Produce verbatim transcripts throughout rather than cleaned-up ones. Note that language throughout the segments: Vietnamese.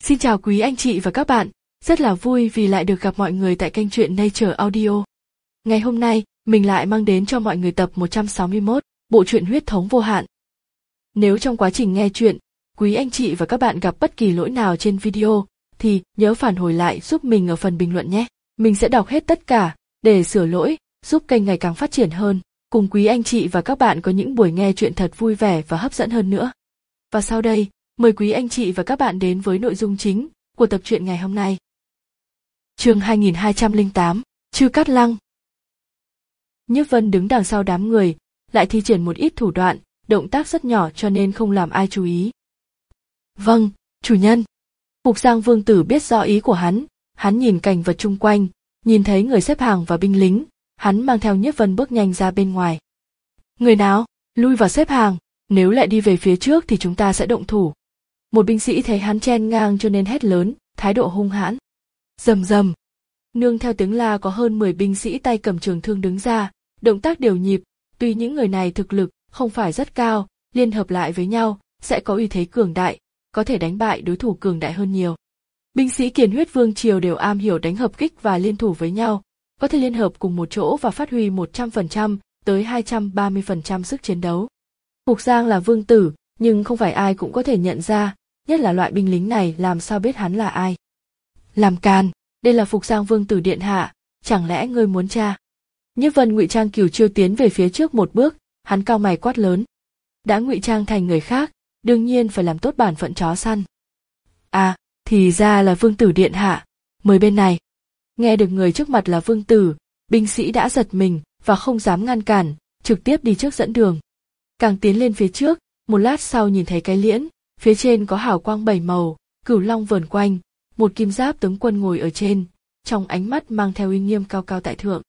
Xin chào quý anh chị và các bạn, rất là vui vì lại được gặp mọi người tại kênh truyện Nature Audio. Ngày hôm nay, mình lại mang đến cho mọi người tập một trăm sáu mươi mốt, bộ truyện Huyết thống vô hạn. Nếu trong quá trình nghe truyện, quý anh chị và các bạn gặp bất kỳ lỗi nào trên video, thì nhớ phản hồi lại giúp mình ở phần bình luận nhé. Mình sẽ đọc hết tất cả, để sửa lỗi, giúp kênh ngày càng phát triển hơn, cùng quý anh chị và các bạn có những buổi nghe truyện thật vui vẻ và hấp dẫn hơn nữa. Và sau đây, mời quý anh chị và các bạn đến với nội dung chính của tập truyện ngày hôm nay. Chương hai nghìn hai trăm lẻ tám, Trư Cát Lăng. Nhiếp Vân đứng đằng sau đám người, lại thi triển một ít thủ đoạn, động tác rất nhỏ cho nên không làm ai chú ý. Vâng, chủ nhân. Phục Giang Vương tử biết rõ ý của hắn, hắn nhìn cảnh vật chung quanh, nhìn thấy người xếp hàng và binh lính, hắn mang theo Nhiếp Vân bước nhanh ra bên ngoài. Người nào, lui vào xếp hàng, nếu lại đi về phía trước thì chúng ta sẽ động thủ. Một binh sĩ thấy hắn chen ngang cho nên hét lớn, thái độ hung hãn. Rầm rầm. Nương theo tiếng la có hơn mười binh sĩ tay cầm trường thương đứng ra, động tác đều nhịp, tuy những người này thực lực không phải rất cao, liên hợp lại với nhau sẽ có uy thế cường đại, có thể đánh bại đối thủ cường đại hơn nhiều. Binh sĩ Kiền Huyết Vương triều đều am hiểu đánh hợp kích và liên thủ với nhau, có thể liên hợp cùng một chỗ và phát huy một trăm phần trăm tới hai trăm ba mươi phần trăm sức chiến đấu. Phục Giang là vương tử, nhưng không phải ai cũng có thể nhận ra, nhất là loại binh lính này làm sao biết hắn là ai. Làm càn, đây là Phục Giang vương tử điện hạ, chẳng lẽ ngươi muốn tra? Nhiếp Vân ngụy trang Cửu Chiêu tiến về phía trước một bước, hắn cau mày quát lớn. Đã ngụy trang thành người khác, đương nhiên phải làm tốt bản phận chó săn. À, thì ra là vương tử điện hạ, mời bên này. Nghe được người trước mặt là vương tử, binh sĩ đã giật mình và không dám ngăn cản, trực tiếp đi trước dẫn đường. Càng tiến lên phía trước, một lát sau nhìn thấy cái liễn, phía trên có hào quang bảy màu, cửu long vờn quanh, một kim giáp tướng quân ngồi ở trên, trong ánh mắt mang theo uy nghiêm cao cao tại thượng.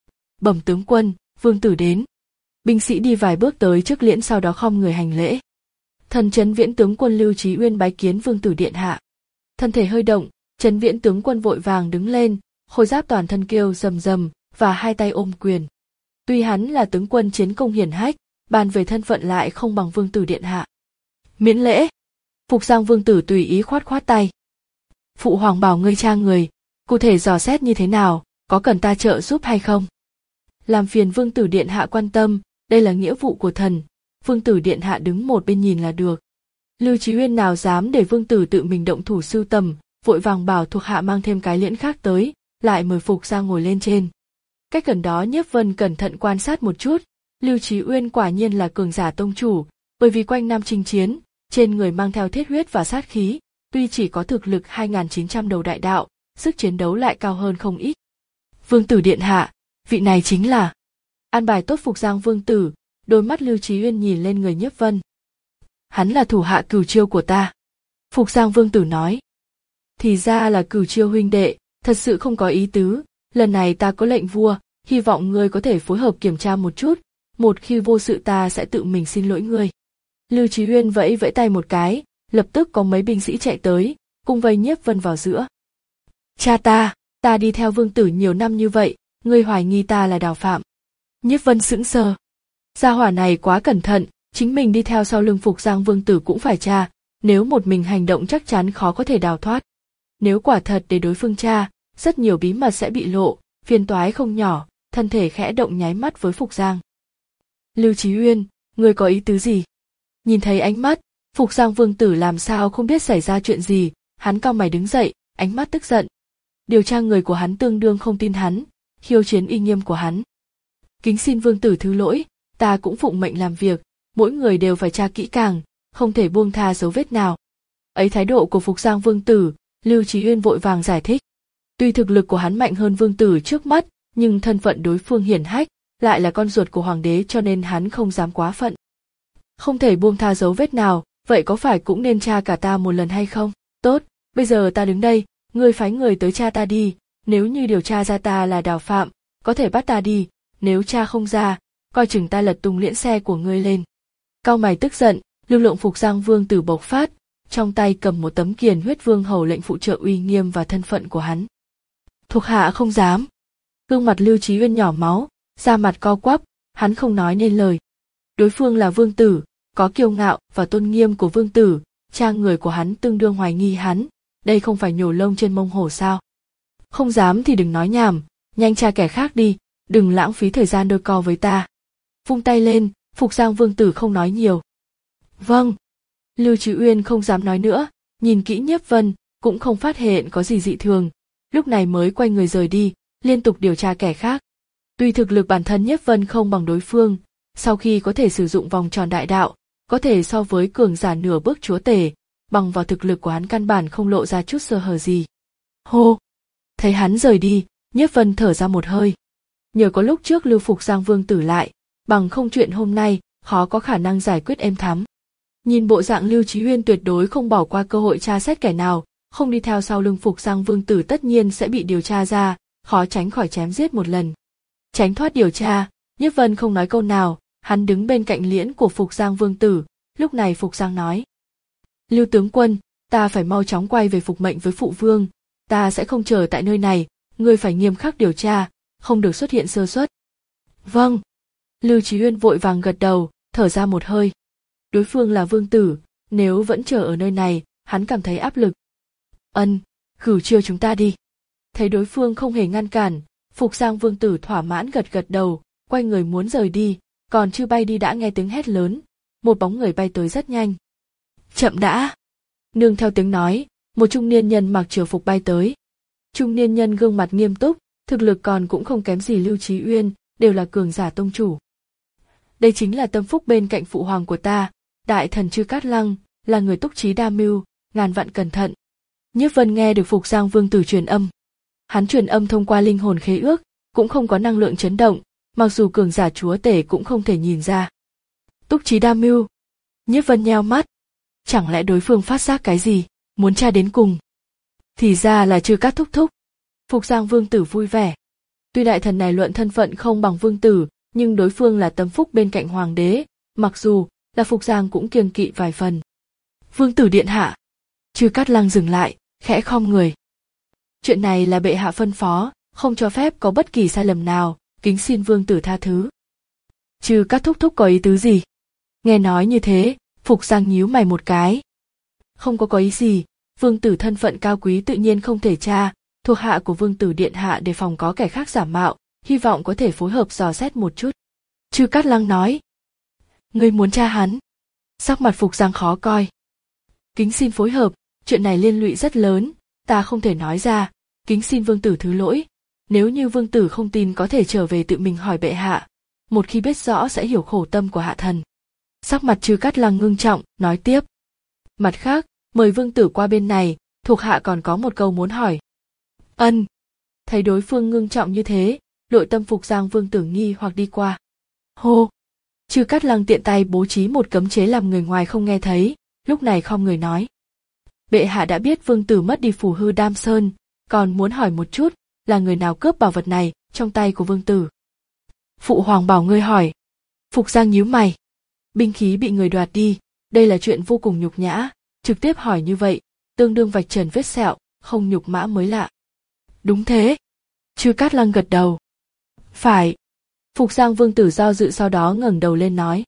Bẩm tướng quân, vương tử đến. Binh sĩ đi vài bước tới trước liễn sau đó khom người hành lễ. Thần Trấn Viễn tướng quân Lưu Trí Uyên bái kiến vương tử điện hạ. Thân thể hơi động, Trấn Viễn tướng quân vội vàng đứng lên, khôi giáp toàn thân kêu rầm rầm và hai tay ôm quyền. Tuy hắn là tướng quân chiến công hiển hách, bàn về thân phận lại không bằng vương tử điện hạ. Miễn lễ. Phục Giang vương tử tùy ý khoát khoát tay. Phụ hoàng bảo ngươi tra người, cụ thể dò xét như thế nào, có cần ta trợ giúp hay không? Làm phiền vương tử điện hạ quan tâm, đây là nghĩa vụ của thần, vương tử điện hạ đứng một bên nhìn là được. Lưu Trí Uyên nào dám để vương tử tự mình động thủ sưu tầm, vội vàng bảo thuộc hạ mang thêm cái liễn khác tới, lại mời Phục Giang ngồi lên trên. Cách gần đó Nhiếp Vân cẩn thận quan sát một chút, Lưu Trí Uyên quả nhiên là cường giả tông chủ, bởi vì quanh năm chinh chiến, trên người mang theo thiết huyết và sát khí, tuy chỉ có thực lực hai nghìn chín trăm đầu đại đạo, sức chiến đấu lại cao hơn không ít. Vương tử điện hạ, vị này chính là an bài tốt Phục Giang vương tử, đôi mắt Lưu Trí Uyên nhìn lên người Nhiếp Vân. Hắn là thủ hạ Cửu Chiêu của ta. Phục Giang vương tử nói. Thì ra là Cửu Chiêu huynh đệ, thật sự không có ý tứ, lần này ta có lệnh vua, hy vọng ngươi có thể phối hợp kiểm tra một chút, một khi vô sự ta sẽ tự mình xin lỗi ngươi. Lưu Trí Uyên vẫy vẫy tay một cái, lập tức có mấy binh sĩ chạy tới, cùng vây Nhiếp Vân vào giữa. Cha ta, ta đi theo vương tử nhiều năm như vậy, ngươi hoài nghi ta là đào phạm. Nhiếp Vân sững sờ. Gia hỏa này quá cẩn thận, chính mình đi theo sau lưng Phục Giang vương tử cũng phải tra, nếu một mình hành động chắc chắn khó có thể đào thoát. Nếu quả thật để đối phương tra, rất nhiều bí mật sẽ bị lộ, phiền toái không nhỏ, thân thể khẽ động nháy mắt với Phục Giang. Lưu Trí Uyên, ngươi có ý tứ gì? Nhìn thấy ánh mắt, Phục Giang vương tử làm sao không biết xảy ra chuyện gì, hắn cau mày đứng dậy, ánh mắt tức giận. Điều tra người của hắn tương đương không tin hắn, khiêu chiến uy nghiêm của hắn. Kính xin vương tử thứ lỗi, ta cũng phụng mệnh làm việc, mỗi người đều phải tra kỹ càng, không thể buông tha dấu vết nào. Ấy thái độ của Phục Giang vương tử, Lưu Trí Uyên vội vàng giải thích. Tuy thực lực của hắn mạnh hơn vương tử trước mắt, nhưng thân phận đối phương hiển hách, lại là con ruột của hoàng đế cho nên hắn không dám quá phận. Không thể buông tha dấu vết nào, vậy có phải cũng nên tra cả ta một lần hay không? Tốt, bây giờ ta đứng đây, ngươi phái người tới tra ta đi, nếu như điều tra ra ta là đào phạm, có thể bắt ta đi, nếu tra không ra, coi chừng ta lật tung liễn xe của ngươi lên. Cau mày tức giận, lực lượng Phục Giang vương tử bộc phát, trong tay cầm một tấm Kiền Huyết Vương hầu lệnh phụ trợ uy nghiêm và thân phận của hắn. Thuộc hạ không dám. Gương mặt Lưu Trí Uyên nhỏ máu, da mặt co quắp, hắn không nói nên lời. Đối phương là vương tử, có kiêu ngạo và tôn nghiêm của vương tử, cha người của hắn tương đương hoài nghi hắn, đây không phải nhổ lông trên mông hổ sao? Không dám thì đừng nói nhảm, nhanh tra kẻ khác đi, đừng lãng phí thời gian đôi co với ta. Vung tay lên, Phục Giang Vương Tử không nói nhiều. Vâng. Lưu Chí Uyên không dám nói nữa, nhìn kỹ Nhiếp Vân, cũng không phát hiện có gì dị thường, lúc này mới quay người rời đi, liên tục điều tra kẻ khác. Tuy thực lực bản thân Nhiếp Vân không bằng đối phương, sau khi có thể sử dụng vòng tròn đại đạo, có thể so với cường giả nửa bước chúa tể, bằng vào thực lực của hắn căn bản không lộ ra chút sơ hở gì. Hô! Thấy hắn rời đi, Nhiếp Vân thở ra một hơi. Nhờ có lúc trước lưu Phục Giang Vương Tử lại, bằng không chuyện hôm nay, khó có khả năng giải quyết êm thắm. Nhìn bộ dạng Lưu Chí Uyên tuyệt đối không bỏ qua cơ hội tra xét kẻ nào, không đi theo sau lưng Phục Giang Vương Tử tất nhiên sẽ bị điều tra ra, khó tránh khỏi chém giết một lần. Tránh thoát điều tra, Nhiếp Vân không nói câu nào, hắn đứng bên cạnh liễn của Phục Giang Vương Tử, lúc này Phục Giang nói. Lưu tướng quân, ta phải mau chóng quay về phục mệnh với phụ vương, ta sẽ không chờ tại nơi này, ngươi phải nghiêm khắc điều tra, không được xuất hiện sơ suất. Vâng. Lưu Chí Uyên vội vàng gật đầu, thở ra một hơi. Đối phương là vương tử, nếu vẫn chờ ở nơi này, hắn cảm thấy áp lực. Ân, cửu chiêu chúng ta đi. Thấy đối phương không hề ngăn cản, Phục Giang Vương Tử thỏa mãn gật gật đầu, quay người muốn rời đi, còn chưa bay đi đã nghe tiếng hét lớn, một bóng người bay tới rất nhanh. Chậm đã. Nương theo tiếng nói, một trung niên nhân mặc triều phục bay tới. Trung niên nhân gương mặt nghiêm túc, thực lực còn cũng không kém gì Lưu Chí Uyên, đều là cường giả tông chủ. Đây chính là tâm phúc bên cạnh phụ hoàng của ta, đại thần Chư Cát Lăng, là người túc trí đa mưu, ngàn vạn cẩn thận. Nhiếp Vân nghe được Phục Giang Vương Tử truyền âm. Hắn truyền âm thông qua linh hồn khế ước, cũng không có năng lượng chấn động, mặc dù cường giả chúa tể cũng không thể nhìn ra. Túc trí đa mưu. Nhiếp Vân nheo mắt. Chẳng lẽ đối phương phát giác cái gì, muốn tra đến cùng? Thì ra là Chư Cát thúc thúc. Phục Giang Vương Tử vui vẻ. Tuy đại thần này luận thân phận không bằng vương tử, nhưng đối phương là tâm phúc bên cạnh hoàng đế, mặc dù là Phục Giang cũng kiêng kỵ vài phần. Vương tử điện hạ. Chư Cát Lăng dừng lại, khẽ khom người. Chuyện này là bệ hạ phân phó, không cho phép có bất kỳ sai lầm nào, kính xin vương tử tha thứ. Chư Cát thúc thúc có ý tứ gì? Nghe nói như thế, Phục Giang nhíu mày một cái. Không có có ý gì, vương tử thân phận cao quý tự nhiên không thể tra, thuộc hạ của vương tử điện hạ đề phòng có kẻ khác giả mạo, hy vọng có thể phối hợp dò xét một chút. Chư Cát Lăng nói. Ngươi muốn tra hắn? Sắc mặt Phục Giang khó coi. Kính xin phối hợp, chuyện này liên lụy rất lớn, ta không thể nói ra, kính xin vương tử thứ lỗi. Nếu như vương tử không tin có thể trở về tự mình hỏi bệ hạ, một khi biết rõ sẽ hiểu khổ tâm của hạ thần. Sắc mặt Chư Cát Lăng ngưng trọng, nói tiếp. Mặt khác, mời vương tử qua bên này, thuộc hạ còn có một câu muốn hỏi. Ân. Thấy đối phương ngưng trọng như thế, nội tâm Phục Giang Vương Tử nghi hoặc đi qua. Hô. Chư Cát Lăng tiện tay bố trí một cấm chế làm người ngoài không nghe thấy, lúc này khom người nói. Bệ hạ đã biết vương tử mất đi phù hư Đam Sơn, còn muốn hỏi một chút, là người nào cướp bảo vật này trong tay của vương tử? Phụ hoàng bảo ngươi hỏi. Phục Giang nhíu mày. Binh khí bị người đoạt đi, đây là chuyện vô cùng nhục nhã, trực tiếp hỏi như vậy, tương đương vạch trần vết sẹo, không nhục mã mới lạ. Đúng thế. Chư Cát Lăng gật đầu. Phải. Phục Giang Vương Tử do dự sau đó ngẩng đầu lên nói.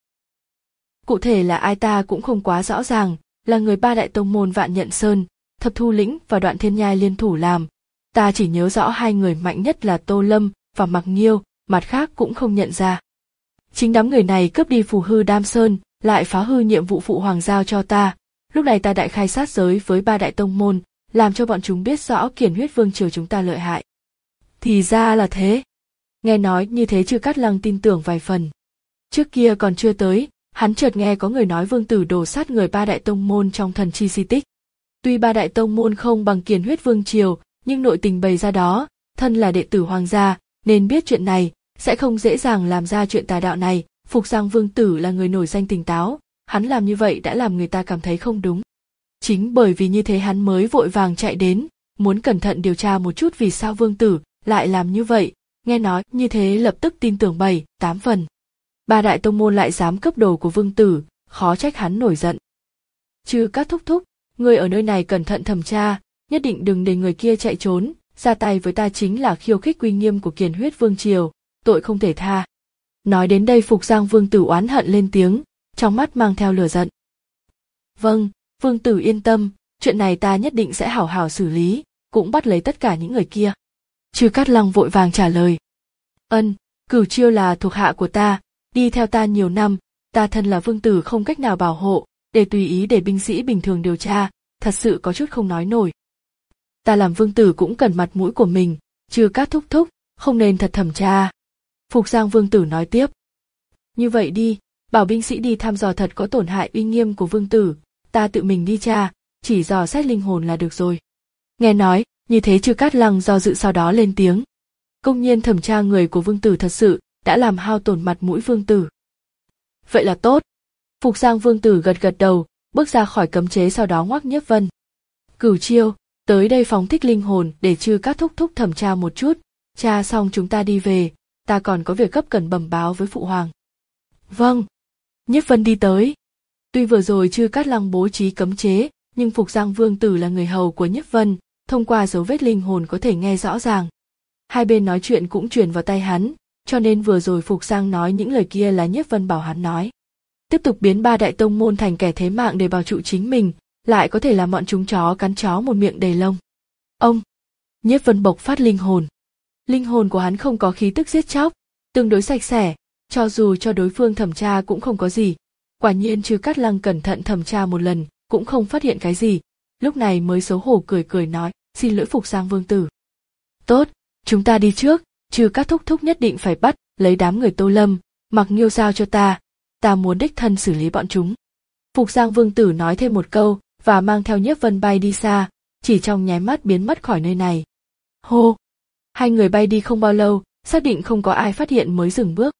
Cụ thể là ai ta cũng không quá rõ ràng, là người ba đại tông môn Vạn Nhận Sơn, Thập Thu Lĩnh và Đoạn Thiên Nhai liên thủ làm. Ta chỉ nhớ rõ hai người mạnh nhất là Tô Lâm và Mặc Nghiêu, mặt khác cũng không nhận ra. Chính đám người này cướp đi phù hư Đam Sơn, lại phá hư nhiệm vụ phụ hoàng giao cho ta. Lúc này ta đại khai sát giới với ba đại tông môn, làm cho bọn chúng biết rõ Kiền Huyết Vương triều chúng ta lợi hại. Thì ra là thế. Nghe nói như thế Chư Cát Lăng tin tưởng vài phần. Trước kia còn chưa tới, hắn chợt nghe có người nói vương tử đổ sát người ba đại tông môn trong thần chi di tích. Tuy ba đại tông môn không bằng Kiền Huyết Vương triều, nhưng nội tình bày ra đó, thân là đệ tử hoàng gia, nên biết chuyện này, sẽ không dễ dàng làm ra chuyện tà đạo này. Phục Giang Vương Tử là người nổi danh tỉnh táo, hắn làm như vậy đã làm người ta cảm thấy không đúng. Chính bởi vì như thế hắn mới vội vàng chạy đến, muốn cẩn thận điều tra một chút vì sao vương tử lại làm như vậy, nghe nói như thế lập tức tin tưởng bảy, tám phần. Ba đại tông môn lại dám cướp đồ của vương tử, khó trách hắn nổi giận. Chư Cát thúc thúc, người ở nơi này cẩn thận thẩm tra, nhất định đừng để người kia chạy trốn, ra tay với ta chính là khiêu khích uy nghiêm của Kiền Huyết Vương triều, tội không thể tha. Nói đến đây Phục Giang Vương Tử oán hận lên tiếng, trong mắt mang theo lửa giận. Vâng, vương tử yên tâm, chuyện này ta nhất định sẽ hảo hảo xử lý, cũng bắt lấy tất cả những người kia. Chư Cát Lăng vội vàng trả lời. Ân, Cửu Chiêu là thuộc hạ của ta, đi theo ta nhiều năm, ta thân là vương tử không cách nào bảo hộ, để tùy ý để binh sĩ bình thường điều tra, thật sự có chút không nói nổi. Ta làm vương tử cũng cần mặt mũi của mình, Chư Cát thúc thúc, không nên thật thẩm tra. Phục Giang vương tử nói tiếp. Như vậy đi, bảo binh sĩ đi thăm dò thật có tổn hại uy nghiêm của vương tử, ta tự mình đi tra, chỉ dò xét linh hồn là được rồi. Nghe nói, như thế Chư Cát Lăng do dự sau đó lên tiếng. Công nhiên thẩm tra người của vương tử thật sự đã làm hao tổn mặt mũi vương tử. Vậy là tốt. Phục Giang vương tử gật gật đầu, bước ra khỏi cấm chế sau đó ngoắc Nhiếp Vân. Cửu Chiêu, tới đây phóng thích linh hồn để Chư Cát thúc thúc thẩm tra một chút, tra xong chúng ta đi về, ta còn có việc gấp cần bẩm báo với phụ hoàng. Vâng. Nhiếp Vân đi tới. Tuy vừa rồi Chư Cát Lăng bố trí cấm chế, nhưng Phục Giang vương tử là người hầu của Nhiếp Vân, thông qua dấu vết linh hồn có thể nghe rõ ràng. Hai bên nói chuyện cũng truyền vào tay hắn, cho nên vừa rồi Phục Giang nói những lời kia là Nhiếp Vân bảo hắn nói. Tiếp tục biến ba đại tông môn thành kẻ thế mạng để bảo trụ chính mình, lại có thể làm bọn chúng chó cắn chó một miệng đầy lông. Ông! Nhiếp Vân bộc phát linh hồn. Linh hồn của hắn không có khí tức giết chóc, tương đối sạch sẽ, cho dù cho đối phương thẩm tra cũng không có gì. Quả nhiên Chư Cát Lăng cẩn thận thẩm tra một lần, cũng không phát hiện cái gì, lúc này mới xấu hổ cười cười nói, xin lỗi Phục Giang vương tử. Tốt, chúng ta đi trước, Chư Cát thúc thúc nhất định phải bắt lấy đám người Tô Lâm, Mặc Nghiêu giao cho ta, ta muốn đích thân xử lý bọn chúng. Phục Giang vương tử nói thêm một câu và mang theo Nhiếp Vân bay đi xa, chỉ trong nháy mắt biến mất khỏi nơi này. Hô! Hai người bay đi không bao lâu, xác định không có ai phát hiện mới dừng bước.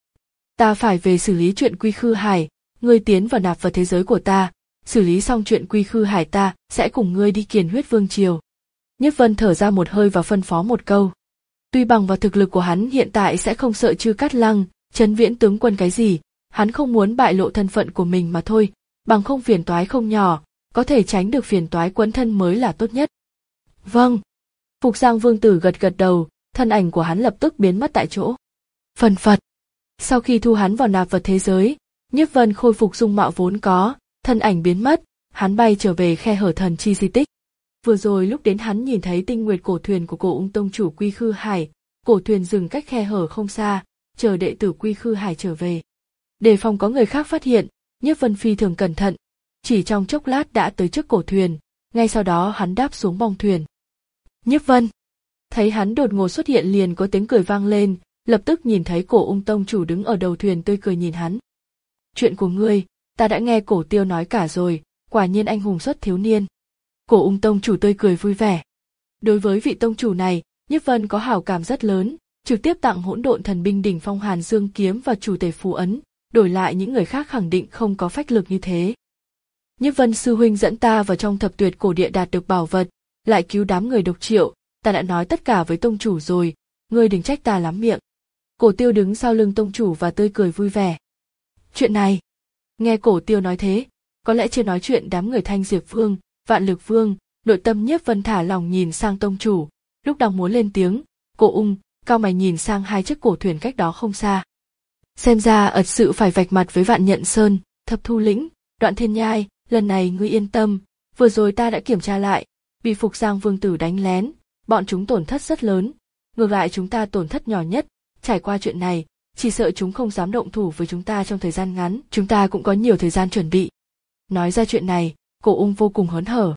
Ta phải về xử lý chuyện Quy Khư Hải, ngươi tiến vào nạp vào thế giới của ta, xử lý xong chuyện Quy Khư Hải ta sẽ cùng ngươi đi Kiền Huyết Vương triều. Nhiếp Vân thở ra một hơi và phân phó một câu. Tuy bằng vào thực lực của hắn hiện tại sẽ không sợ Chư Cát Lăng, Trấn Viễn tướng quân cái gì, hắn không muốn bại lộ thân phận của mình mà thôi, bằng không phiền toái không nhỏ, có thể tránh được phiền toái quấn thân mới là tốt nhất. Vâng. Phục Giang vương tử gật gật đầu, thân ảnh của hắn lập tức biến mất tại chỗ. Phần phật. Sau khi thu hắn vào nạp vật thế giới, Nhiếp Vân khôi phục dung mạo vốn có, thân ảnh biến mất, hắn bay trở về khe hở thần chi di tích. Vừa rồi lúc đến hắn nhìn thấy tinh nguyệt cổ thuyền của cổ ung tông chủ Quy Khư Hải, cổ thuyền dừng cách khe hở không xa, chờ đệ tử Quy Khư Hải trở về. Đề phòng có người khác phát hiện, Nhiếp Vân phi thường cẩn thận, chỉ trong chốc lát đã tới trước cổ thuyền, ngay sau đó hắn đáp xuống bong thuyền. Nhiếp Vân thấy hắn đột ngột xuất hiện liền có tiếng cười vang lên, lập tức nhìn thấy cổ ung tông chủ đứng ở đầu thuyền tươi cười nhìn hắn. Chuyện của ngươi, ta đã nghe Cổ Tiêu nói cả rồi, quả nhiên anh hùng xuất thiếu niên. Cổ ung tông chủ tươi cười vui vẻ. Đối với vị tông chủ này, Nhiếp Vân có hảo cảm rất lớn, trực tiếp tặng hỗn độn thần binh đỉnh phong Hàn Dương kiếm và chủ tể phù ấn, đổi lại những người khác khẳng định không có phách lực như thế. Nhiếp Vân sư huynh dẫn ta vào trong thập tuyệt cổ địa đạt được bảo vật, lại cứu đám người độc triệu, ta đã nói tất cả với tông chủ rồi, ngươi đừng trách ta lắm miệng. Cổ Tiêu đứng sau lưng tông chủ và tươi cười vui vẻ. Chuyện này, nghe Cổ Tiêu nói thế, có lẽ chưa nói chuyện đám người Thanh Diệp Vương, Vạn Lực Vương, nội tâm Nhiếp Vân thả lòng nhìn sang tông chủ, lúc đang muốn lên tiếng, Cổ Ung, cao mày nhìn sang hai chiếc cổ thuyền cách đó không xa. Xem ra ật sự phải vạch mặt với Vạn Nhận Sơn, Thập Thu Lĩnh, Đoạn Thiên Nhai, lần này ngươi yên tâm, vừa rồi ta đã kiểm tra lại, bị Phục Giang vương tử đánh lén, bọn chúng tổn thất rất lớn, ngược lại chúng ta tổn thất nhỏ nhất, trải qua chuyện này, chỉ sợ chúng không dám động thủ với chúng ta trong thời gian ngắn, chúng ta cũng có nhiều thời gian chuẩn bị. Nói ra chuyện này, Cổ Ung vô cùng hớn hở.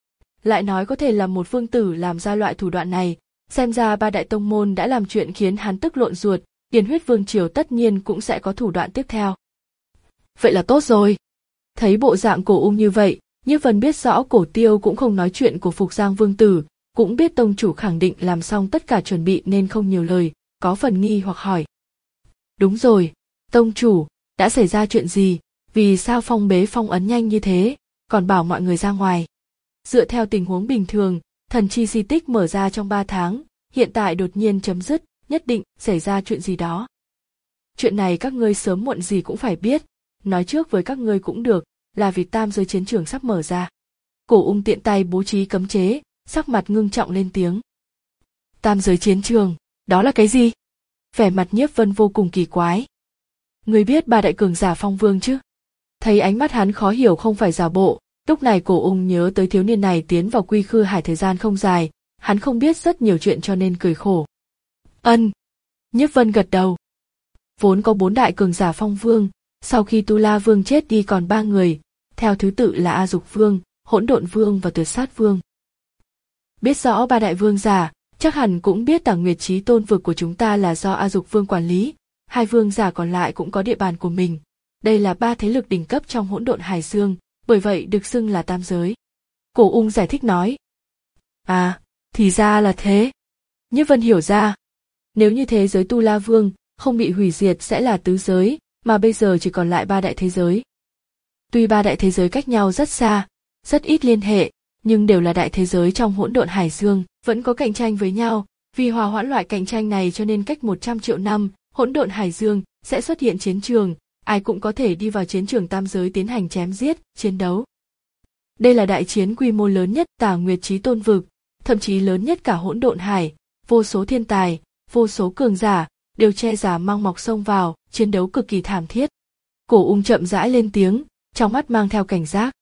Lại nói có thể là một vương tử làm ra loại thủ đoạn này, xem ra ba đại tông môn đã làm chuyện khiến hắn tức lộn ruột, Kiền Huyết Vương triều tất nhiên cũng sẽ có thủ đoạn tiếp theo. Vậy là tốt rồi. Thấy bộ dạng Cổ Ung như vậy, Nhiếp Vân biết rõ Cổ Tiêu cũng không nói chuyện của Phục Giang vương tử, cũng biết tông chủ khẳng định làm xong tất cả chuẩn bị nên không nhiều lời, có phần nghi hoặc hỏi. Đúng rồi, tông chủ, đã xảy ra chuyện gì, vì sao phong bế phong ấn nhanh như thế, còn bảo mọi người ra ngoài. Dựa theo tình huống bình thường, thần chi di tích mở ra trong ba tháng, hiện tại đột nhiên chấm dứt, nhất định xảy ra chuyện gì đó. Chuyện này các ngươi sớm muộn gì cũng phải biết, nói trước với các ngươi cũng được, là vì tam giới chiến trường sắp mở ra. Cổ Ung tiện tay bố trí cấm chế, sắc mặt ngưng trọng lên tiếng. Tam giới chiến trường, đó là cái gì? Vẻ mặt Nhiếp Vân vô cùng kỳ quái. Ngươi biết ba đại cường giả phong vương chứ? Thấy ánh mắt hắn khó hiểu không phải giả bộ, Lúc này Cổ Ung nhớ tới thiếu niên này tiến vào Quy Khư Hải thời gian không dài, hắn không biết rất nhiều chuyện cho nên cười khổ. Ân. Nhiếp Vân gật đầu. Vốn có bốn đại cường giả Phong Vương, sau khi Tu La Vương chết đi còn ba người, theo thứ tự là A Dục Vương, Hỗn Độn Vương và Tuyệt Sát Vương. Biết rõ ba đại vương giả, chắc hẳn cũng biết Tả Nguyệt Chí Tôn vực của chúng ta là do A Dục Vương quản lý, hai vương giả còn lại cũng có địa bàn của mình. Đây là ba thế lực đỉnh cấp trong Hỗn Độn Hải Dương, bởi vậy được xưng là tam giới. Cổ Ung giải thích nói. À, thì ra là thế. Nhiếp Vân hiểu ra. Nếu như thế giới Tu La Vương không bị hủy diệt sẽ là tứ giới, mà bây giờ chỉ còn lại ba đại thế giới. Tuy ba đại thế giới cách nhau rất xa, rất ít liên hệ, nhưng đều là đại thế giới trong Hỗn Độn Hải Dương, vẫn có cạnh tranh với nhau. Vì hòa hoãn loại cạnh tranh này cho nên cách một trăm triệu năm, Hỗn Độn Hải Dương sẽ xuất hiện chiến trường, ai cũng có thể đi vào chiến trường tam giới tiến hành chém giết, chiến đấu. Đây là đại chiến quy mô lớn nhất Tả Nguyệt Chí Tôn vực, thậm chí lớn nhất cả Hỗn Độn Hải, vô số thiên tài, vô số cường giả đều che giả mang mọc xông vào, chiến đấu cực kỳ thảm thiết. Cổ Ung chậm rãi lên tiếng, trong mắt mang theo cảnh giác.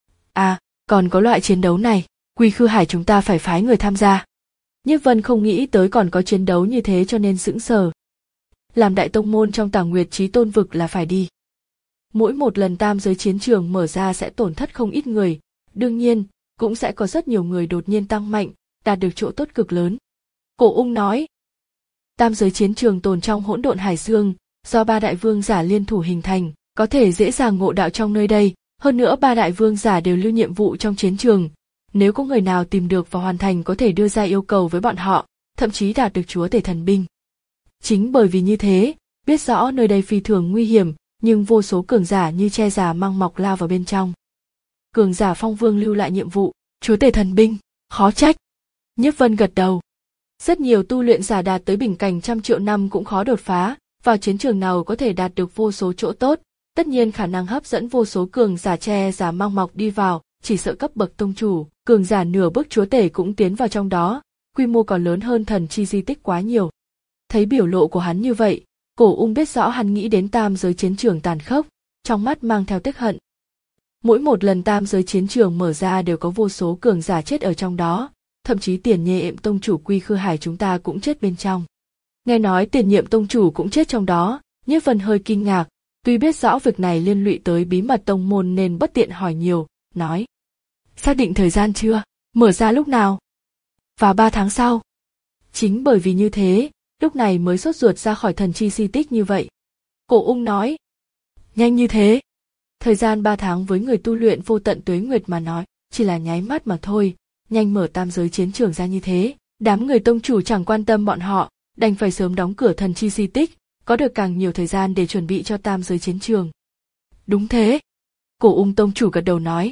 À, còn có loại chiến đấu này, Quy Khư Hải chúng ta phải phái người tham gia. Nhiếp Vân không nghĩ tới còn có chiến đấu như thế cho nên sững sờ. Làm đại tông môn trong Tả Nguyệt Chí Tôn vực là phải đi. Mỗi một lần tam giới chiến trường mở ra sẽ tổn thất không ít người, đương nhiên, cũng sẽ có rất nhiều người đột nhiên tăng mạnh, đạt được chỗ tốt cực lớn. Cổ Ung nói, tam giới chiến trường tồn trong Hỗn Độn Hải Dương, do ba đại vương giả liên thủ hình thành, có thể dễ dàng ngộ đạo trong nơi đây, hơn nữa ba đại vương giả đều lưu nhiệm vụ trong chiến trường, nếu có người nào tìm được và hoàn thành có thể đưa ra yêu cầu với bọn họ, thậm chí đạt được chúa tể thần binh. Chính bởi vì như thế, biết rõ nơi đây phi thường nguy hiểm, nhưng vô số cường giả như che già mang mọc lao vào bên trong. Cường giả Phong Vương lưu lại nhiệm vụ, chúa tể thần binh, khó trách. Nhiếp Vân gật đầu. Rất nhiều tu luyện giả đạt tới bình cảnh trăm triệu năm cũng khó đột phá, vào chiến trường nào có thể đạt được vô số chỗ tốt, tất nhiên khả năng hấp dẫn vô số cường giả che giả mang mọc đi vào, chỉ sợ cấp bậc tông chủ, cường giả nửa bước chúa tể cũng tiến vào trong đó, quy mô còn lớn hơn thần chi di tích quá nhiều. Thấy biểu lộ của hắn như vậy, Cổ Ung biết rõ hắn nghĩ đến tam giới chiến trường tàn khốc, trong mắt mang theo tiếc hận. Mỗi một lần tam giới chiến trường mở ra đều có vô số cường giả chết ở trong đó, thậm chí Tiền Nhiệm tông chủ Quy Khư Hải chúng ta cũng chết bên trong. Nghe nói Tiền Nhiệm tông chủ cũng chết trong đó, Nhiếp Vân hơi kinh ngạc, tuy biết rõ việc này liên lụy tới bí mật tông môn nên bất tiện hỏi nhiều, nói. Xác định thời gian chưa? Mở ra lúc nào? Vào ba tháng sau. Chính bởi vì như thế, lúc này mới sốt ruột ra khỏi thần chi di tích như vậy. Cổ Ung nói. Nhanh như thế. Thời gian ba tháng với người tu luyện vô tận tuế nguyệt mà nói, chỉ là nháy mắt mà thôi, nhanh mở tam giới chiến trường ra như thế, đám người tông chủ chẳng quan tâm bọn họ, đành phải sớm đóng cửa thần chi di tích, có được càng nhiều thời gian để chuẩn bị cho tam giới chiến trường. Đúng thế. Cổ Ung tông chủ gật đầu nói.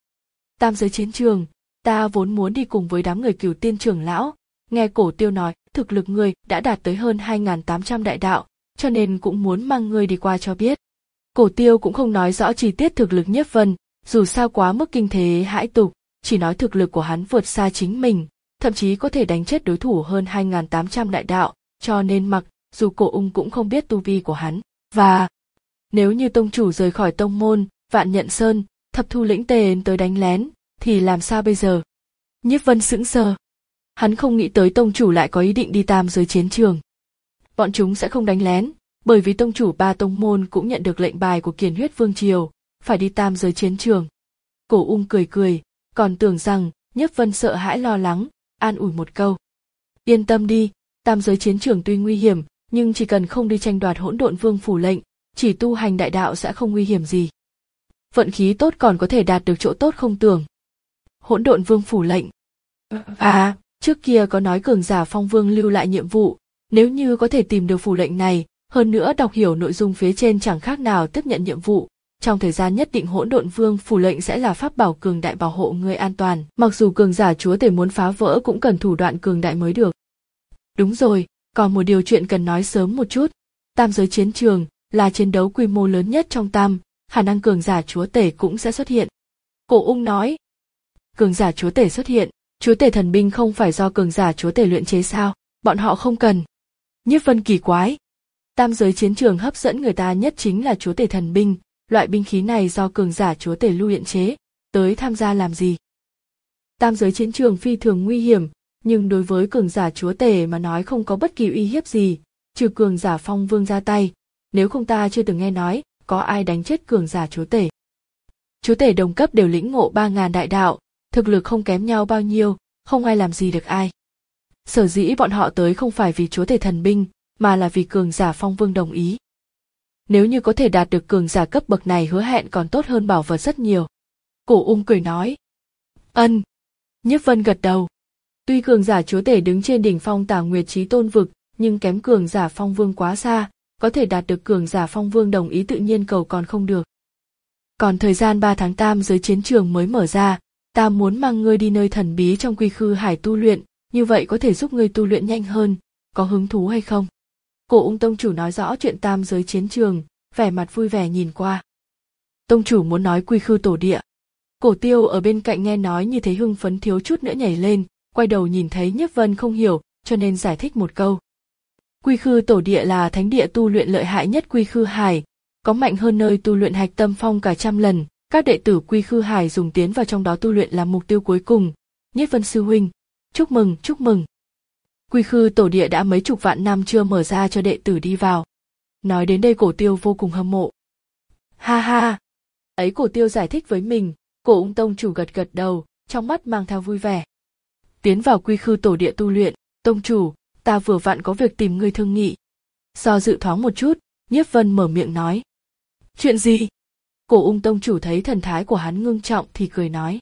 Tam giới chiến trường, ta vốn muốn đi cùng với đám người Cửu Tiên trưởng lão, nghe Cổ Tiêu nói, thực lực ngươi đã đạt tới hơn hai nghìn tám trăm đại đạo, cho nên cũng muốn mang ngươi đi qua cho biết. Cổ Tiêu cũng không nói rõ chi tiết thực lực Nhiếp Vân, dù sao quá mức kinh thế hãi tục, chỉ nói thực lực của hắn vượt xa chính mình, thậm chí có thể đánh chết đối thủ hơn hai nghìn tám trăm đại đạo, cho nên mặc dù Cổ Ung cũng không biết tu vi của hắn. Và nếu như tông chủ rời khỏi tông môn, Vạn Nhận Sơn, Thập Thu Lĩnh tên tới đánh lén, thì làm sao bây giờ? Nhiếp Vân sững sờ. Hắn không nghĩ tới tông chủ lại có ý định đi tam giới chiến trường. Bọn chúng sẽ không đánh lén, bởi vì tông chủ ba tông môn cũng nhận được lệnh bài của Kiền Huyết Vương Triều, phải đi tam giới chiến trường. Cổ Ung cười cười, còn tưởng rằng Nhiếp Vân sợ hãi lo lắng, an ủi một câu. Yên tâm đi, tam giới chiến trường tuy nguy hiểm, nhưng chỉ cần không đi tranh đoạt Hỗn Độn Vương phủ lệnh, chỉ tu hành đại đạo sẽ không nguy hiểm gì. Vận khí tốt còn có thể đạt được chỗ tốt không tưởng. Hỗn Độn Vương phủ lệnh. À, trước kia có nói cường giả Phong Vương lưu lại nhiệm vụ, nếu như có thể tìm được phủ lệnh này, hơn nữa đọc hiểu nội dung phía trên chẳng khác nào tiếp nhận nhiệm vụ, trong thời gian nhất định Hỗn Độn Vương phủ lệnh sẽ là pháp bảo cường đại bảo hộ người an toàn, mặc dù cường giả chúa tể muốn phá vỡ cũng cần thủ đoạn cường đại mới được. Đúng rồi, còn một điều chuyện cần nói sớm một chút, tam giới chiến trường là chiến đấu quy mô lớn nhất trong tam, khả năng cường giả chúa tể cũng sẽ xuất hiện. Cổ Ung nói. Cường giả chúa tể xuất hiện, chúa tể thần binh không phải do cường giả chúa tể luyện chế sao, bọn họ không cần. Nhiếp Vân kỳ quái. Tam giới chiến trường hấp dẫn người ta nhất chính là chúa tể thần binh, loại binh khí này do cường giả chúa tể lưu luyện chế, tới tham gia làm gì? Tam giới chiến trường phi thường nguy hiểm, nhưng đối với cường giả chúa tể mà nói không có bất kỳ uy hiếp gì, trừ cường giả phong vương ra tay, nếu không ta chưa từng nghe nói có ai đánh chết cường giả chúa tể. Chúa tể đồng cấp đều lĩnh ngộ ba ngàn đại đạo, thực lực không kém nhau bao nhiêu, không ai làm gì được ai. Sở dĩ bọn họ tới không phải vì chúa tể thần binh, mà là vì cường giả phong vương đồng ý. Nếu như có thể đạt được cường giả cấp bậc này hứa hẹn còn tốt hơn bảo vật rất nhiều. Cổ Ung cười nói. Ân. Nhiếp Vân gật đầu. Tuy cường giả chúa tể đứng trên đỉnh phong Tà Nguyệt Chí Tôn vực, nhưng kém cường giả phong vương quá xa, có thể đạt được cường giả phong vương đồng ý tự nhiên cầu còn không được. Còn thời gian ba tháng tam giới chiến trường mới mở ra, ta muốn mang ngươi đi nơi thần bí trong Quy Khư Hải tu luyện, như vậy có thể giúp ngươi tu luyện nhanh hơn, có hứng thú hay không? Cổ Ung tông chủ nói rõ chuyện tam giới chiến trường, vẻ mặt vui vẻ nhìn qua. Tông chủ muốn nói Quy Khư tổ địa. Cổ Tiêu ở bên cạnh nghe nói như thế hưng phấn thiếu chút nữa nhảy lên, quay đầu nhìn thấy Nhiếp Vân không hiểu, cho nên giải thích một câu. Quy Khư tổ địa là thánh địa tu luyện lợi hại nhất Quy Khư Hải, có mạnh hơn nơi tu luyện Hạch Tâm Phong cả trăm lần, các đệ tử Quy Khư Hải dùng tiến vào trong đó tu luyện là mục tiêu cuối cùng. Nhiếp Vân sư huynh, chúc mừng, chúc mừng. Quy Khư tổ địa đã mấy chục vạn năm chưa mở ra cho đệ tử đi vào. Nói đến đây Cổ Tiêu vô cùng hâm mộ. Ha ha. Ấy Cổ Tiêu giải thích với mình, Cổ Ung tông chủ gật gật đầu, trong mắt mang theo vui vẻ. Tiến vào Quy Khư tổ địa tu luyện, tông chủ, ta vừa vặn có việc tìm ngươi thương nghị. Do dự thoáng một chút, Nhiếp Vân mở miệng nói. Chuyện gì? Cổ Ung tông chủ thấy thần thái của hắn ngưng trọng thì cười nói.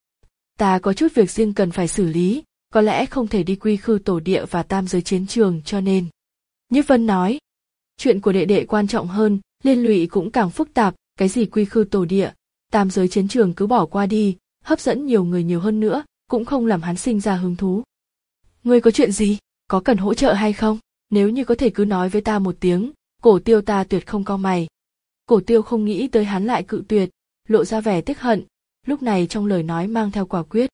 Ta có chút việc riêng cần phải xử lý, có lẽ không thể đi Quy Khư tổ địa và tam giới chiến trường cho nên. Nhiếp Vân nói. Chuyện của đệ đệ quan trọng hơn, liên lụy cũng càng phức tạp, cái gì Quy Khư tổ địa, tam giới chiến trường cứ bỏ qua đi, hấp dẫn nhiều người nhiều hơn nữa, cũng không làm hắn sinh ra hứng thú. Ngươi có chuyện gì, có cần hỗ trợ hay không? Nếu như có thể cứ nói với ta một tiếng, Cổ Tiêu ta tuyệt không cau mày. Cổ Tiêu không nghĩ tới hắn lại cự tuyệt, lộ ra vẻ tiếc hận, lúc này trong lời nói mang theo quả quyết.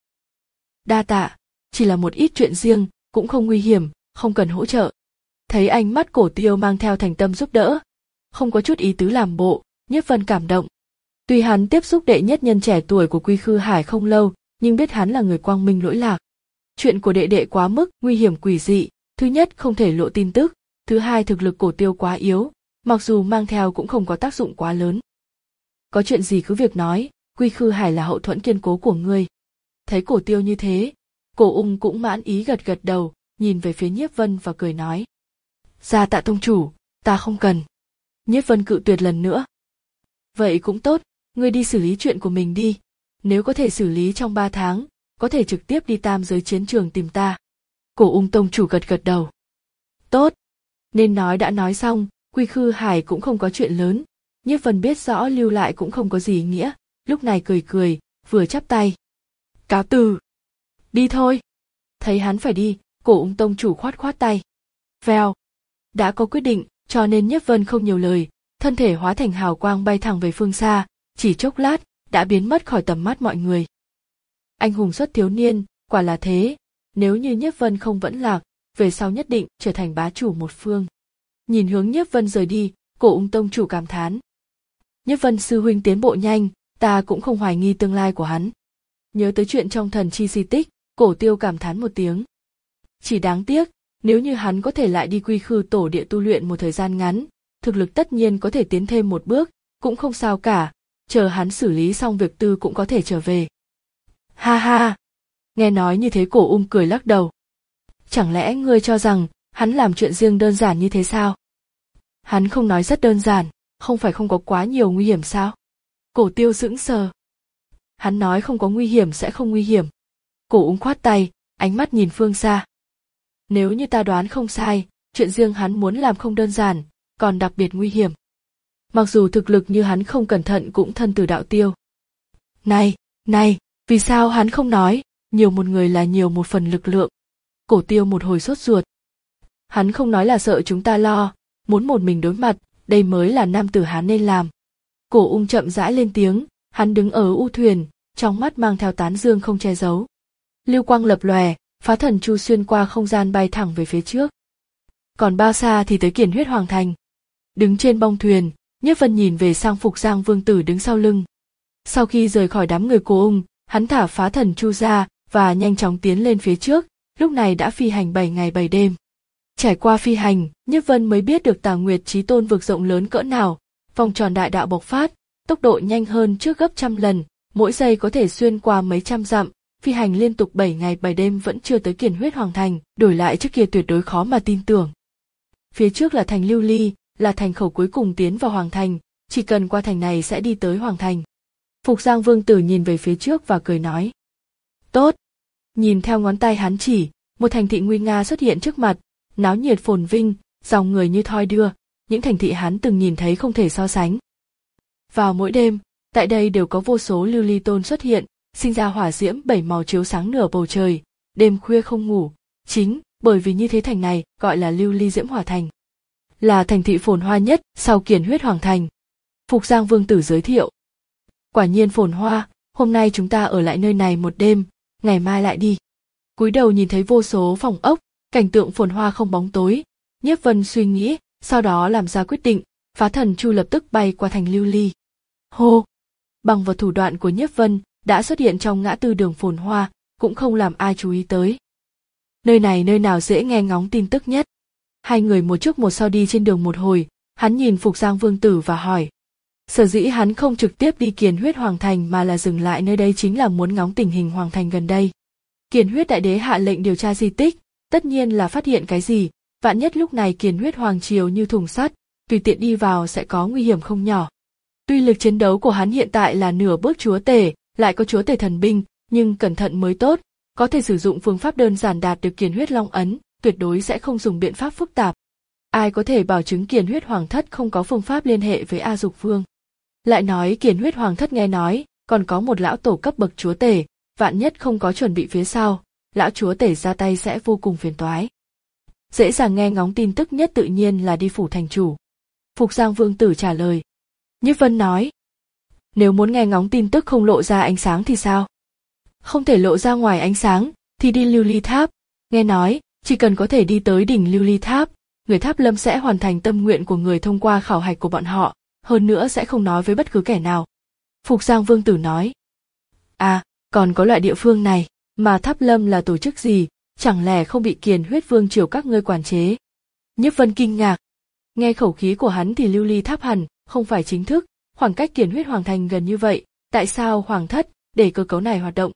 Đa tạ, chỉ là một ít chuyện riêng, cũng không nguy hiểm, không cần hỗ trợ. Thấy ánh mắt Cổ Tiêu mang theo thành tâm giúp đỡ, không có chút ý tứ làm bộ, Nhiếp Vân cảm động. Tuy hắn tiếp xúc đệ nhất nhân trẻ tuổi của Quy Khư Hải không lâu, nhưng biết hắn là người quang minh lỗi lạc. Chuyện của đệ đệ quá mức nguy hiểm quỷ dị, thứ nhất không thể lộ tin tức, thứ hai thực lực Cổ Tiêu quá yếu, mặc dù mang theo cũng không có tác dụng quá lớn. Có chuyện gì cứ việc nói, Quy Khư Hải là hậu thuẫn kiên cố của ngươi. Thấy Cổ Tiêu như thế, Cổ Ung cũng mãn ý gật gật đầu, nhìn về phía Nhiếp Vân và cười nói. Gia tạ tông chủ, ta không cần. Nhiếp Vân cự tuyệt lần nữa. Vậy cũng tốt, ngươi đi xử lý chuyện của mình đi. Nếu có thể xử lý trong ba tháng, có thể trực tiếp đi tam giới chiến trường tìm ta. Cổ Ung tông chủ gật gật đầu. Tốt. Nên nói đã nói xong, Quy Khư Hải cũng không có chuyện lớn. Nhiếp Vân biết rõ lưu lại cũng không có gì ý nghĩa, lúc này cười cười, vừa chắp tay. Cáo từ. Đi thôi. Thấy hắn phải đi, Cổ Ung tông chủ khoát khoát tay. Vèo. Đã có quyết định, cho nên Nhiếp Vân không nhiều lời, thân thể hóa thành hào quang bay thẳng về phương xa, chỉ chốc lát, đã biến mất khỏi tầm mắt mọi người. Anh hùng xuất thiếu niên, quả là thế, nếu như Nhiếp Vân không vẫn lạc, về sau nhất định trở thành bá chủ một phương. Nhìn hướng Nhiếp Vân rời đi, Cổ Ung tông chủ cảm thán. Nhiếp Vân sư huynh tiến bộ nhanh, ta cũng không hoài nghi tương lai của hắn. Nhớ tới chuyện trong thần chi di tích, Cổ Tiêu cảm thán một tiếng. Chỉ đáng tiếc, nếu như hắn có thể lại đi Quy Khư tổ địa tu luyện một thời gian ngắn, thực lực tất nhiên có thể tiến thêm một bước, cũng không sao cả, chờ hắn xử lý xong việc tư cũng có thể trở về. Ha ha! Nghe nói như thế Cổ Ung cười lắc đầu. Chẳng lẽ ngươi cho rằng hắn làm chuyện riêng đơn giản như thế sao? Hắn không nói rất đơn giản, không phải không có quá nhiều nguy hiểm sao? Cổ Tiêu sững sờ. Hắn nói không có nguy hiểm sẽ không nguy hiểm. Cổ Ung khoát tay, ánh mắt nhìn phương xa. Nếu như ta đoán không sai, chuyện riêng hắn muốn làm không đơn giản, còn đặc biệt nguy hiểm. Mặc dù thực lực như hắn không cẩn thận cũng thân tử đạo tiêu. Này, này, vì sao hắn không nói, nhiều một người là nhiều một phần lực lượng. Cổ Tiêu một hồi sốt ruột. Hắn không nói là sợ chúng ta lo, muốn một mình đối mặt, đây mới là nam tử hắn nên làm. Cổ Ung chậm rãi lên tiếng, hắn đứng ở u thuyền, trong mắt mang theo tán dương không che giấu. Lưu quang lập lòe, phá thần chu xuyên qua không gian bay thẳng về phía trước. Còn bao xa thì tới Kiền Huyết Hoàng Thành. Đứng trên bong thuyền, Nhiếp Vân nhìn về sang Phục Giang vương tử đứng sau lưng. Sau khi rời khỏi đám người cô ung, hắn thả phá thần chu ra và nhanh chóng tiến lên phía trước, lúc này đã phi hành bảy ngày bảy đêm. Trải qua phi hành, Nhiếp Vân mới biết được Tà Nguyệt Chí Tôn vực rộng lớn cỡ nào, vòng tròn đại đạo bộc phát, tốc độ nhanh hơn trước gấp trăm lần, mỗi giây có thể xuyên qua mấy trăm dặm, phi hành liên tục bảy ngày bảy đêm vẫn chưa tới Kiền Huyết Hoàng Thành, đổi lại trước kia tuyệt đối khó mà tin tưởng. Phía trước là thành Lưu Ly, là thành khẩu cuối cùng tiến vào Hoàng Thành, chỉ cần qua thành này sẽ đi tới Hoàng Thành. Phục Giang Vương Tử nhìn về phía trước và cười nói. Tốt. Nhìn theo ngón tay hắn chỉ, một thành thị nguy nga xuất hiện trước mặt, náo nhiệt phồn vinh, dòng người như thoi đưa, những thành thị hắn từng nhìn thấy không thể so sánh. Vào mỗi đêm, tại đây đều có vô số lưu ly tôn xuất hiện, sinh ra hỏa diễm bảy màu chiếu sáng nửa bầu trời, đêm khuya không ngủ, chính bởi vì như thế thành này gọi là Lưu Ly Diễm Hỏa Thành. Là thành thị phồn hoa nhất sau Kiền Huyết Hoàng Thành. Phục Giang Vương Tử giới thiệu. Quả nhiên phồn hoa, hôm nay chúng ta ở lại nơi này một đêm, ngày mai lại đi. Cúi đầu nhìn thấy vô số phòng ốc, cảnh tượng phồn hoa không bóng tối, Nhiếp Vân suy nghĩ, sau đó làm ra quyết định, phá thần chu lập tức bay qua thành Lưu Ly. Hô! Bằng vào thủ đoạn của Nhiếp Vân, đã xuất hiện trong ngã tư đường phồn hoa, cũng không làm ai chú ý tới. Nơi này nơi nào dễ nghe ngóng tin tức nhất. Hai người một trước một sau đi trên đường một hồi, hắn nhìn Phục Giang Vương Tử và hỏi. Sở dĩ hắn không trực tiếp đi Kiền Huyết Hoàng Thành mà là dừng lại nơi đây chính là muốn ngóng tình hình Hoàng Thành gần đây. Kiền Huyết Đại Đế hạ lệnh điều tra di tích, tất nhiên là phát hiện cái gì, vạn nhất lúc này Kiền Huyết Hoàng Triều như thùng sắt, tùy tiện đi vào sẽ có nguy hiểm không nhỏ. Tuy lực chiến đấu của hắn hiện tại là nửa bước chúa tể, lại có chúa tể thần binh, nhưng cẩn thận mới tốt, có thể sử dụng phương pháp đơn giản đạt được Kiền Huyết Long ấn, tuyệt đối sẽ không dùng biện pháp phức tạp. Ai có thể bảo chứng Kiền Huyết Hoàng Thất không có phương pháp liên hệ với A Dục Vương? Lại nói Kiền Huyết Hoàng Thất nghe nói, còn có một lão tổ cấp bậc chúa tể, vạn nhất không có chuẩn bị phía sau, lão chúa tể ra tay sẽ vô cùng phiền toái. Dễ dàng nghe ngóng tin tức nhất tự nhiên là đi phủ thành chủ. Phục Giang Vương Tử trả lời. Nhiếp Vân nói. Nếu muốn nghe ngóng tin tức không lộ ra ánh sáng thì sao? Không thể lộ ra ngoài ánh sáng, thì đi Lưu Ly Tháp. Nghe nói, chỉ cần có thể đi tới đỉnh Lưu Ly Tháp, người Tháp Lâm sẽ hoàn thành tâm nguyện của người thông qua khảo hạch của bọn họ, hơn nữa sẽ không nói với bất cứ kẻ nào. Phục Giang Vương Tử nói. À, còn có loại địa phương này, mà Tháp Lâm là tổ chức gì, chẳng lẽ không bị Kiền Huyết Vương triều các ngươi quản chế? Nhiếp Vân kinh ngạc. Nghe khẩu khí của hắn thì Lưu Ly Tháp hẳn không phải chính thức, khoảng cách Kiền Huyết Hoàng Thành gần như vậy, tại sao Hoàng Thất để cơ cấu này hoạt động?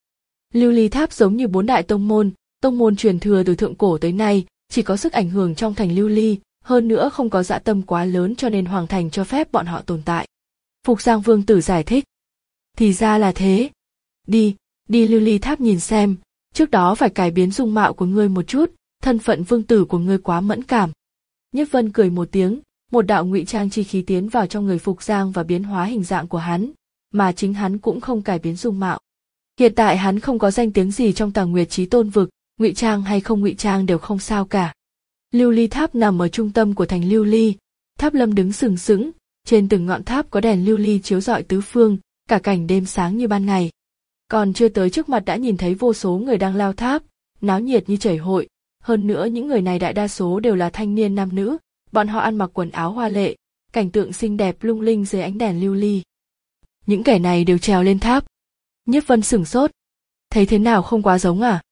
Lưu Ly Tháp giống như bốn đại tông môn, tông môn truyền thừa từ thượng cổ tới nay, chỉ có sức ảnh hưởng trong thành Lưu Ly, hơn nữa không có dã tâm quá lớn cho nên Hoàng Thành cho phép bọn họ tồn tại. Phục Giang Vương Tử giải thích. Thì ra là thế. Đi, đi Lưu Ly Tháp nhìn xem, trước đó phải cải biến dung mạo của ngươi một chút, thân phận vương tử của ngươi quá mẫn cảm. Nhiếp Vân cười một tiếng, một đạo ngụy trang chi khí tiến vào trong người Phục Giang và biến hóa hình dạng của hắn, mà chính hắn cũng không cải biến dung mạo. Hiện tại hắn không có danh tiếng gì trong Tà Nguyệt Chí Tôn vực, ngụy trang hay không ngụy trang đều không sao cả. Lưu Ly Tháp nằm ở trung tâm của thành Lưu Ly, Tháp Lâm đứng sừng sững, trên từng ngọn tháp có đèn lưu ly chiếu rọi tứ phương, cả cảnh đêm sáng như ban ngày. Còn chưa tới trước mặt đã nhìn thấy vô số người đang leo tháp, náo nhiệt như chảy hội, hơn nữa những người này đại đa số đều là thanh niên nam nữ, bọn họ ăn mặc quần áo hoa lệ, cảnh tượng xinh đẹp lung linh dưới ánh đèn lưu ly. Những kẻ này đều trèo lên tháp. Nhiếp Vân sửng sốt. Thấy thế nào không quá giống à?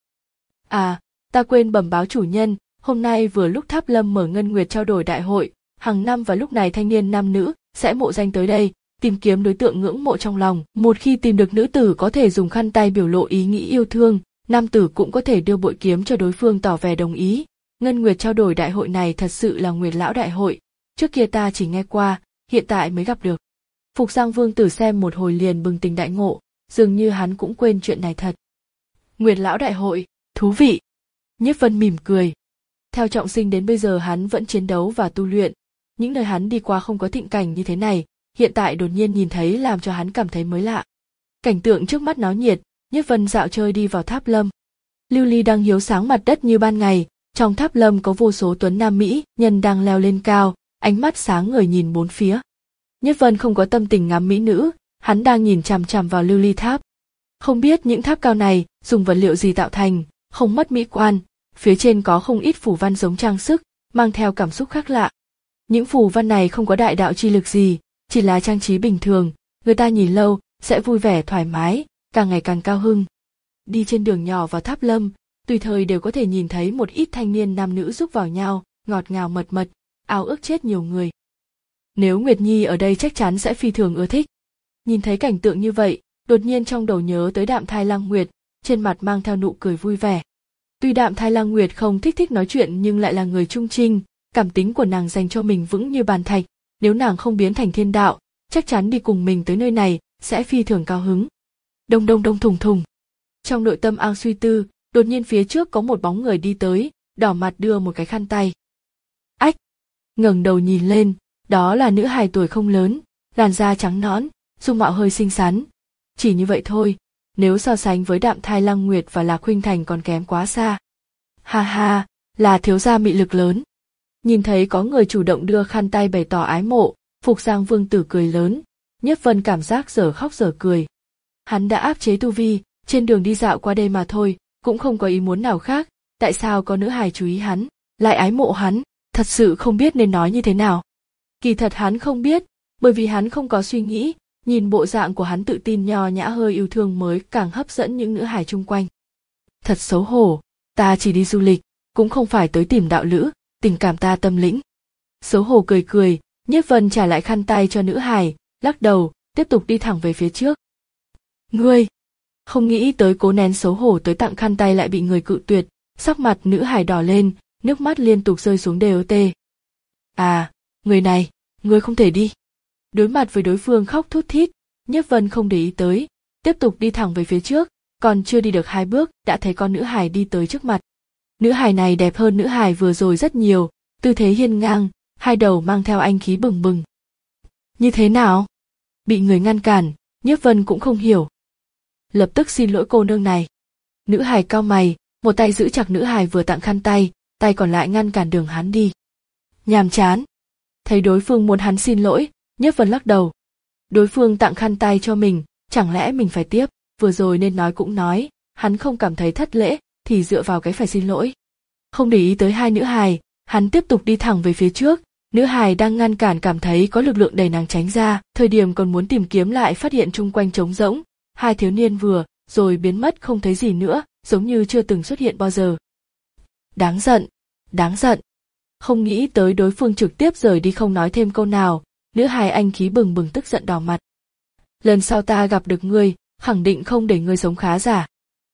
À, ta quên bẩm báo chủ nhân, hôm nay vừa lúc Tháp Lâm mở Ngân Nguyệt trao đổi đại hội, hàng năm vào lúc này thanh niên nam nữ sẽ mộ danh tới đây, tìm kiếm đối tượng ngưỡng mộ trong lòng. Một khi tìm được nữ tử có thể dùng khăn tay biểu lộ ý nghĩ yêu thương, nam tử cũng có thể đưa bội kiếm cho đối phương tỏ vẻ đồng ý. Ngân Nguyệt trao đổi đại hội này thật sự là Nguyệt lão đại hội, trước kia ta chỉ nghe qua, hiện tại mới gặp được. Phục Giang Vương Tử xem một hồi liền bừng tỉnh đại ngộ, dường như hắn cũng quên chuyện này thật. Nguyệt lão đại hội, thú vị. Nhiếp Vân mỉm cười. Theo trọng sinh đến bây giờ hắn vẫn chiến đấu và tu luyện, những nơi hắn đi qua không có thịnh cảnh như thế này, hiện tại đột nhiên nhìn thấy làm cho hắn cảm thấy mới lạ. Cảnh tượng trước mắt náo nhiệt, Nhiếp Vân dạo chơi đi vào Tháp Lâm. Lưu ly đang hiếu sáng mặt đất như ban ngày, trong Tháp Lâm có vô số tuấn nam mỹ nhân đang leo lên cao, ánh mắt sáng ngời nhìn bốn phía. Nhiếp Vân không có tâm tình ngắm mỹ nữ, hắn đang nhìn chằm chằm vào lưu ly tháp. Không biết những tháp cao này dùng vật liệu gì tạo thành, không mất mỹ quan, phía trên có không ít phù văn giống trang sức, mang theo cảm xúc khác lạ. Những phù văn này không có đại đạo chi lực gì, chỉ là trang trí bình thường, người ta nhìn lâu sẽ vui vẻ thoải mái, càng ngày càng cao hưng. Đi trên đường nhỏ vào Tháp Lâm, tùy thời đều có thể nhìn thấy một ít thanh niên nam nữ xúc vào nhau, ngọt ngào mật mật, ao ước chết nhiều người. Nếu Nguyệt Nhi ở đây chắc chắn sẽ phi thường ưa thích. Nhìn thấy cảnh tượng như vậy, đột nhiên trong đầu nhớ tới Đạm Thai Lăng Nguyệt, trên mặt mang theo nụ cười vui vẻ. Tuy Đạm Thai Lăng Nguyệt không thích thích nói chuyện nhưng lại là người trung trinh, cảm tính của nàng dành cho mình vững như bàn thạch, nếu nàng không biến thành thiên đạo, chắc chắn đi cùng mình tới nơi này, sẽ phi thường cao hứng. Đông đông đông thùng thùng. Trong nội tâm Ao suy tư, đột nhiên phía trước có một bóng người đi tới, đỏ mặt đưa một cái khăn tay. Ách! Ngẩng đầu nhìn lên, đó là nữ hài tuổi không lớn, làn da trắng nõn, dung mạo hơi xinh xắn. Chỉ như vậy thôi, nếu so sánh với Đạm Thai Lăng Nguyệt và Lạc Khuynh Thành còn kém quá xa. Ha ha, là thiếu gia mị lực lớn. Nhìn thấy có người chủ động đưa khăn tay bày tỏ ái mộ, Phục Giang Vương tử cười lớn, Nhất Vân cảm giác dở khóc dở cười. Hắn đã áp chế tu vi, trên đường đi dạo qua đây mà thôi, cũng không có ý muốn nào khác, tại sao có nữ hài chú ý hắn, lại ái mộ hắn, thật sự không biết nên nói như thế nào. Kỳ thật hắn không biết, bởi vì hắn không có suy nghĩ, nhìn bộ dạng của hắn tự tin nho nhã hơi yêu thương mới càng hấp dẫn những nữ hài chung quanh. Thật xấu hổ, ta chỉ đi du lịch, cũng không phải tới tìm đạo lữ, tình cảm ta tâm lĩnh. Xấu hổ cười cười, Nhiếp Vân trả lại khăn tay cho nữ hài, lắc đầu, tiếp tục đi thẳng về phía trước. Ngươi! Không nghĩ tới cố nén xấu hổ tới tặng khăn tay lại bị người cự tuyệt, sắc mặt nữ hài đỏ lên, nước mắt liên tục rơi xuống đều tê. À, người này, ngươi không thể đi. Đối mặt với đối phương khóc thút thít, Nhiếp Vân không để ý tới, tiếp tục đi thẳng về phía trước, còn chưa đi được hai bước đã thấy con nữ hài đi tới trước mặt. Nữ hài này đẹp hơn nữ hài vừa rồi rất nhiều, tư thế hiên ngang, hai đầu mang theo anh khí bừng bừng. Như thế nào? Bị người ngăn cản, Nhiếp Vân cũng không hiểu. Lập tức xin lỗi cô nương này. Nữ hài cau mày, một tay giữ chặt nữ hài vừa tặng khăn tay, tay còn lại ngăn cản đường hắn đi. Nhàm chán. Thấy đối phương muốn hắn xin lỗi, Nhiếp Vân lắc đầu. Đối phương tặng khăn tay cho mình, chẳng lẽ mình phải tiếp, vừa rồi nên nói cũng nói, hắn không cảm thấy thất lễ, thì dựa vào cái phải xin lỗi. Không để ý tới hai nữ hài, hắn tiếp tục đi thẳng về phía trước, nữ hài đang ngăn cản cảm thấy có lực lượng đẩy nàng tránh ra, thời điểm còn muốn tìm kiếm lại phát hiện chung quanh trống rỗng, hai thiếu niên vừa, rồi biến mất không thấy gì nữa, giống như chưa từng xuất hiện bao giờ. Đáng giận, đáng giận. Không nghĩ tới đối phương trực tiếp rời đi không nói thêm câu nào, nữ hài anh khí bừng bừng tức giận đỏ mặt. Lần sau ta gặp được ngươi, khẳng định không để ngươi sống khá giả.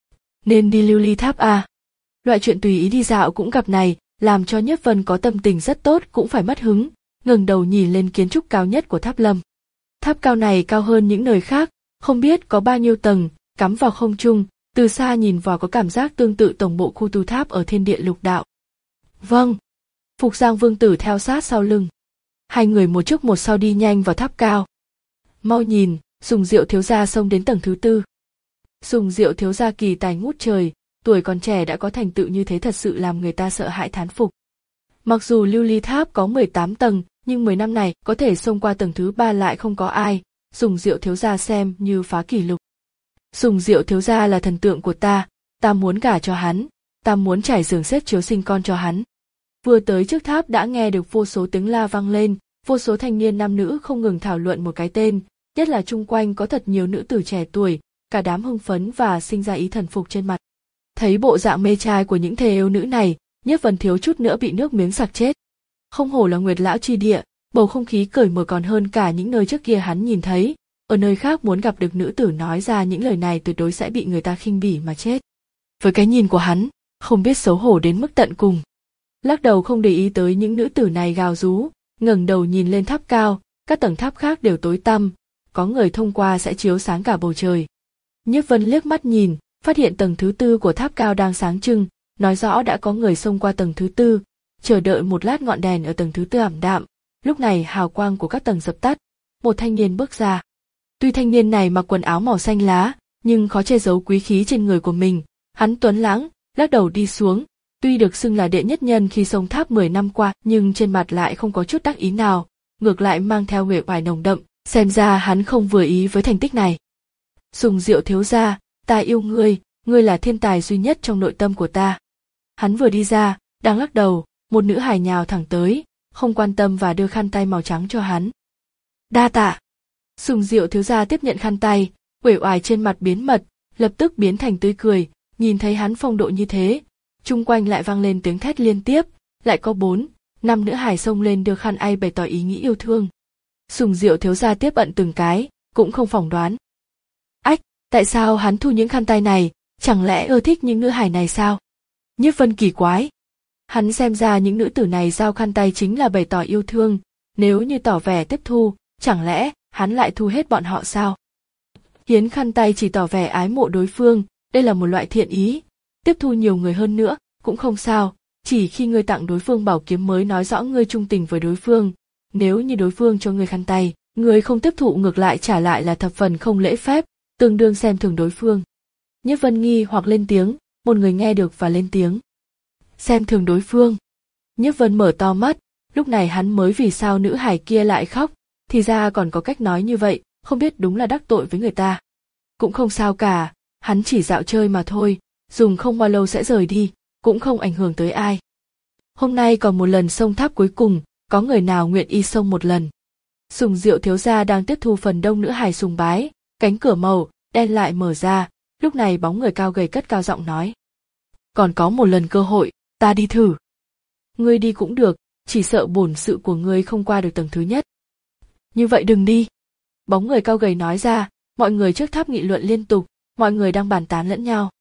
Nên đi Lưu Ly Tháp à? Loại chuyện tùy ý đi dạo cũng gặp này, làm cho Nhất Vân có tâm tình rất tốt cũng phải mất hứng, ngẩng đầu nhìn lên kiến trúc cao nhất của Tháp Lâm. Tháp cao này cao hơn những nơi khác, không biết có bao nhiêu tầng, cắm vào không trung, từ xa nhìn vào có cảm giác tương tự tổng bộ khu tu tháp ở thiên địa lục đạo. Vâng. Phục Giang Vương tử theo sát sau lưng. Hai người một trước một sau đi nhanh vào tháp cao. Mau nhìn, Sùng Diệu thiếu gia xông đến tầng thứ tư. Sùng Diệu thiếu gia kỳ tài ngút trời, tuổi còn trẻ đã có thành tựu như thế thật sự làm người ta sợ hãi thán phục. Mặc dù Lưu Ly Tháp có mười tám tầng, nhưng mười năm này có thể xông qua tầng thứ ba lại không có ai, Sùng Diệu thiếu gia xem như phá kỷ lục. Sùng Diệu thiếu gia là thần tượng của ta, ta muốn gả cho hắn, ta muốn trải giường xếp chiếu sinh con cho hắn. Vừa tới trước tháp đã nghe được vô số tiếng la vang lên, vô số thanh niên nam nữ không ngừng thảo luận một cái tên, nhất là chung quanh có thật nhiều nữ tử trẻ tuổi, cả đám hưng phấn và sinh ra ý thần phục trên mặt. Thấy bộ dạng mê trai của những thề yêu nữ này, Nhiếp Vân thiếu chút nữa bị nước miếng sặc chết. Không hổ là Nguyệt lão chi địa, bầu không khí cởi mở còn hơn cả những nơi trước kia hắn nhìn thấy, ở nơi khác muốn gặp được nữ tử nói ra những lời này tuyệt đối sẽ bị người ta khinh bỉ mà chết. Với cái nhìn của hắn, không biết xấu hổ đến mức tận cùng. Lắc đầu không để ý tới những nữ tử này gào rú, ngẩng đầu nhìn lên tháp cao, các tầng tháp khác đều tối tăm, có người thông qua sẽ chiếu sáng cả bầu trời. Nhiếp Vân liếc mắt nhìn, phát hiện tầng thứ tư của tháp cao đang sáng trưng, nói rõ đã có người xông qua tầng thứ tư, chờ đợi một lát ngọn đèn ở tầng thứ tư ảm đạm, lúc này hào quang của các tầng dập tắt, một thanh niên bước ra. Tuy thanh niên này mặc quần áo màu xanh lá, nhưng khó che giấu quý khí trên người của mình, hắn tuấn lãng, lắc đầu đi xuống, tuy được xưng là đệ nhất nhân khi xông tháp mười năm qua, nhưng trên mặt lại không có chút đắc ý nào, ngược lại mang theo uể oải nồng đậm, xem ra hắn không vừa ý với thành tích này. Sùng Diệu thiếu gia, ta yêu ngươi, ngươi là thiên tài duy nhất trong nội tâm của ta. Hắn vừa đi ra, đang lắc đầu, một nữ hài nhào thẳng tới, không quan tâm và đưa khăn tay màu trắng cho hắn. Đa tạ. Sùng Diệu thiếu gia tiếp nhận khăn tay, uể oải trên mặt biến mật, lập tức biến thành tươi cười, nhìn thấy hắn phong độ như thế, chung quanh lại vang lên tiếng thét liên tiếp, lại có bốn, năm nữ hài xông lên đưa khăn ai bày tỏ ý nghĩ yêu thương. Sùng Diệu thiếu gia tiếp ận từng cái, cũng không phỏng đoán. Ách, tại sao hắn thu những khăn tay này, chẳng lẽ ưa thích những nữ hài này sao? Nhiếp Vân kỳ quái. Hắn xem ra những nữ tử này giao khăn tay chính là bày tỏ yêu thương, nếu như tỏ vẻ tiếp thu, chẳng lẽ hắn lại thu hết bọn họ sao? Hiến khăn tay chỉ tỏ vẻ ái mộ đối phương, đây là một loại thiện ý, tiếp thu nhiều người hơn nữa, cũng không sao, chỉ khi ngươi tặng đối phương bảo kiếm mới nói rõ ngươi trung tình với đối phương, nếu như đối phương cho ngươi khăn tay, ngươi không tiếp thụ ngược lại trả lại là thập phần không lễ phép, tương đương xem thường đối phương. Nhiếp Vân nghi hoặc lên tiếng, một người nghe được và lên tiếng. Xem thường đối phương. Nhiếp Vân mở to mắt, lúc này hắn mới vì sao nữ hài kia lại khóc, thì ra còn có cách nói như vậy, không biết đúng là đắc tội với người ta. Cũng không sao cả, hắn chỉ dạo chơi mà thôi, dùng không bao lâu sẽ rời đi, cũng không ảnh hưởng tới ai. Hôm nay còn một lần xông tháp cuối cùng, có người nào nguyện y xông một lần. Sùng Diệu thiếu gia đang tiếp thu phần đông nữ hài sùng bái, cánh cửa màu đen lại mở ra, lúc này bóng người cao gầy cất cao giọng nói. Còn có một lần cơ hội, ta đi thử. Ngươi đi cũng được, chỉ sợ bổn sự của ngươi không qua được tầng thứ nhất. Như vậy đừng đi. Bóng người cao gầy nói ra, mọi người trước tháp nghị luận liên tục, mọi người đang bàn tán lẫn nhau.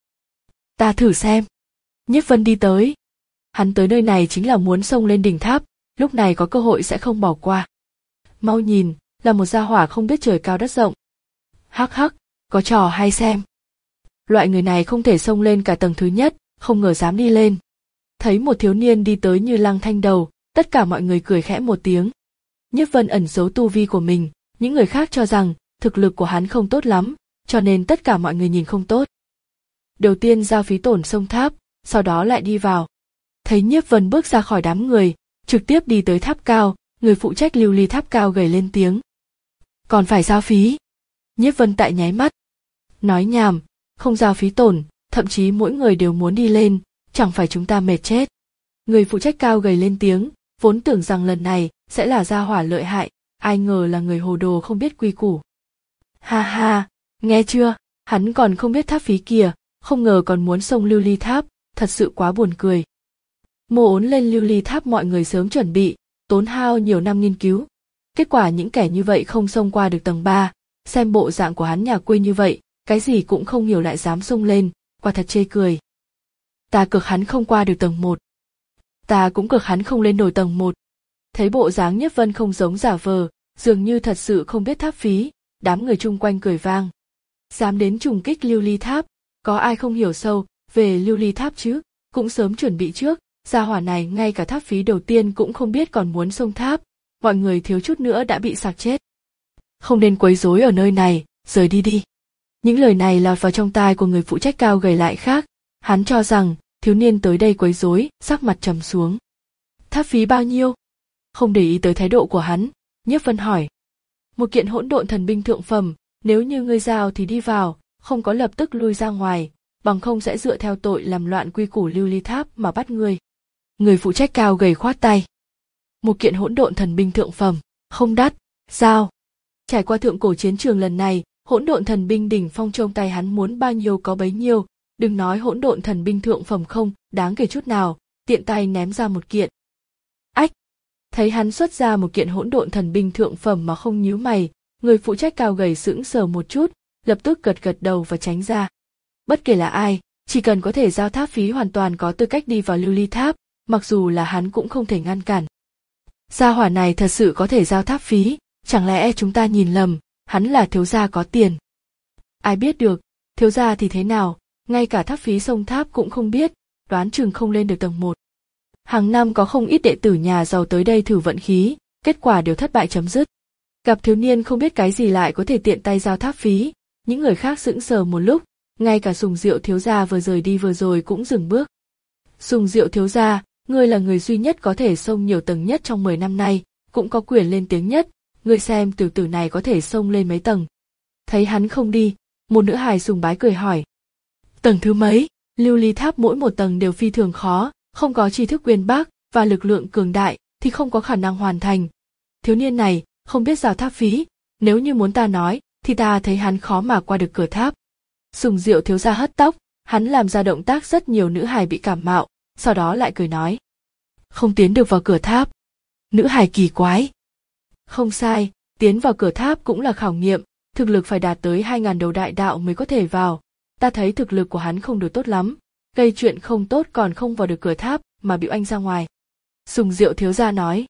Ta thử xem. Nhiếp Vân đi tới. Hắn tới nơi này chính là muốn xông lên đỉnh tháp, lúc này có cơ hội sẽ không bỏ qua. Mau nhìn, là một gia hỏa không biết trời cao đất rộng. Hắc hắc, có trò hay xem. Loại người này không thể xông lên cả tầng thứ nhất, không ngờ dám đi lên. Thấy một thiếu niên đi tới như lăng thanh đầu, tất cả mọi người cười khẽ một tiếng. Nhiếp Vân ẩn giấu tu vi của mình, những người khác cho rằng thực lực của hắn không tốt lắm, cho nên tất cả mọi người nhìn không tốt. Đầu tiên giao phí tổn sông tháp, sau đó lại đi vào. Thấy Nhiếp Vân bước ra khỏi đám người, trực tiếp đi tới tháp cao, người phụ trách lưu ly tháp cao gầy lên tiếng. Còn phải giao phí. Nhiếp Vân tại nháy mắt. Nói nhảm, không giao phí tổn, thậm chí mỗi người đều muốn đi lên, chẳng phải chúng ta mệt chết. Người phụ trách cao gầy lên tiếng, vốn tưởng rằng lần này sẽ là gia hỏa lợi hại, ai ngờ là người hồ đồ không biết quy củ. Ha ha, nghe chưa, hắn còn không biết tháp phí kìa, không ngờ còn muốn xông lưu ly tháp, thật sự quá buồn cười. Mô ốn lên lưu ly tháp mọi người sớm chuẩn bị, tốn hao nhiều năm nghiên cứu. Kết quả những kẻ như vậy không xông qua được tầng ba, xem bộ dạng của hắn nhà quê như vậy, cái gì cũng không hiểu lại dám xông lên, quả thật chê cười. Ta cực hắn không qua được tầng một. Ta cũng cực hắn không lên nổi tầng một. Thấy bộ dáng Nhiếp Vân không giống giả vờ, dường như thật sự không biết tháp phí, đám người chung quanh cười vang. Dám đến trùng kích lưu ly tháp, có ai không hiểu sâu về lưu ly tháp chứ, cũng sớm chuẩn bị trước, gia hỏa này ngay cả tháp phí đầu tiên cũng không biết còn muốn xông tháp, mọi người thiếu chút nữa đã bị sặc chết. Không nên quấy rối ở nơi này, rời đi đi. Những lời này lọt vào trong tai của người phụ trách cao gầy lại khác, hắn cho rằng thiếu niên tới đây quấy rối, sắc mặt trầm xuống. Tháp phí bao nhiêu? Không để ý tới thái độ của hắn, Nhiếp Vân hỏi. Một kiện hỗn độn thần binh thượng phẩm, nếu như ngươi giao thì đi vào, không có lập tức lui ra ngoài, bằng không sẽ dựa theo tội làm loạn quy củ lưu ly tháp mà bắt ngươi. Người phụ trách cao gầy khoát tay. Một kiện hỗn độn thần binh thượng phẩm, không đắt, giao. Trải qua thượng cổ chiến trường lần này, hỗn độn thần binh đỉnh phong trong tay hắn muốn bao nhiêu có bấy nhiêu, đừng nói hỗn độn thần binh thượng phẩm không đáng kể chút nào, tiện tay ném ra một kiện. Ách, thấy hắn xuất ra một kiện hỗn độn thần binh thượng phẩm mà không nhíu mày, người phụ trách cao gầy sững sờ một chút, lập tức gật gật đầu và tránh ra. Bất kể là ai, chỉ cần có thể giao tháp phí hoàn toàn có tư cách đi vào lưu ly tháp, mặc dù là hắn cũng không thể ngăn cản. Gia hỏa này thật sự có thể giao tháp phí, chẳng lẽ chúng ta nhìn lầm, hắn là thiếu gia có tiền. Ai biết được, thiếu gia thì thế nào, ngay cả tháp phí sông tháp cũng không biết, đoán chừng không lên được tầng một. Hàng năm có không ít đệ tử nhà giàu tới đây thử vận khí, kết quả đều thất bại chấm dứt. Gặp thiếu niên không biết cái gì lại có thể tiện tay giao tháp phí, những người khác sững sờ một lúc, ngay cả Sùng Diệu thiếu gia vừa rời đi vừa rồi cũng dừng bước. Sùng Diệu thiếu gia, ngươi là người duy nhất có thể xông nhiều tầng nhất trong mười năm nay, cũng có quyền lên tiếng nhất, ngươi xem tiểu tử này có thể xông lên mấy tầng. Thấy hắn không đi, một nữ hài sùng bái cười hỏi. Tầng thứ mấy? Lưu ly tháp mỗi một tầng đều phi thường khó, không có tri thức uyên bác và lực lượng cường đại thì không có khả năng hoàn thành. Thiếu niên này không biết giao tháp phí, nếu như muốn ta nói thì ta thấy hắn khó mà qua được cửa tháp. Sùng Diệu thiếu gia hất tóc, hắn làm ra động tác rất nhiều nữ hài bị cảm mạo, sau đó lại cười nói. Không tiến được vào cửa tháp. Nữ hài kỳ quái. Không sai, tiến vào cửa tháp cũng là khảo nghiệm, thực lực phải đạt tới hai ngàn đầu đại đạo mới có thể vào. Ta thấy thực lực của hắn không được tốt lắm, gây chuyện không tốt còn không vào được cửa tháp mà bị oanh ra ngoài. Sùng Diệu thiếu gia nói.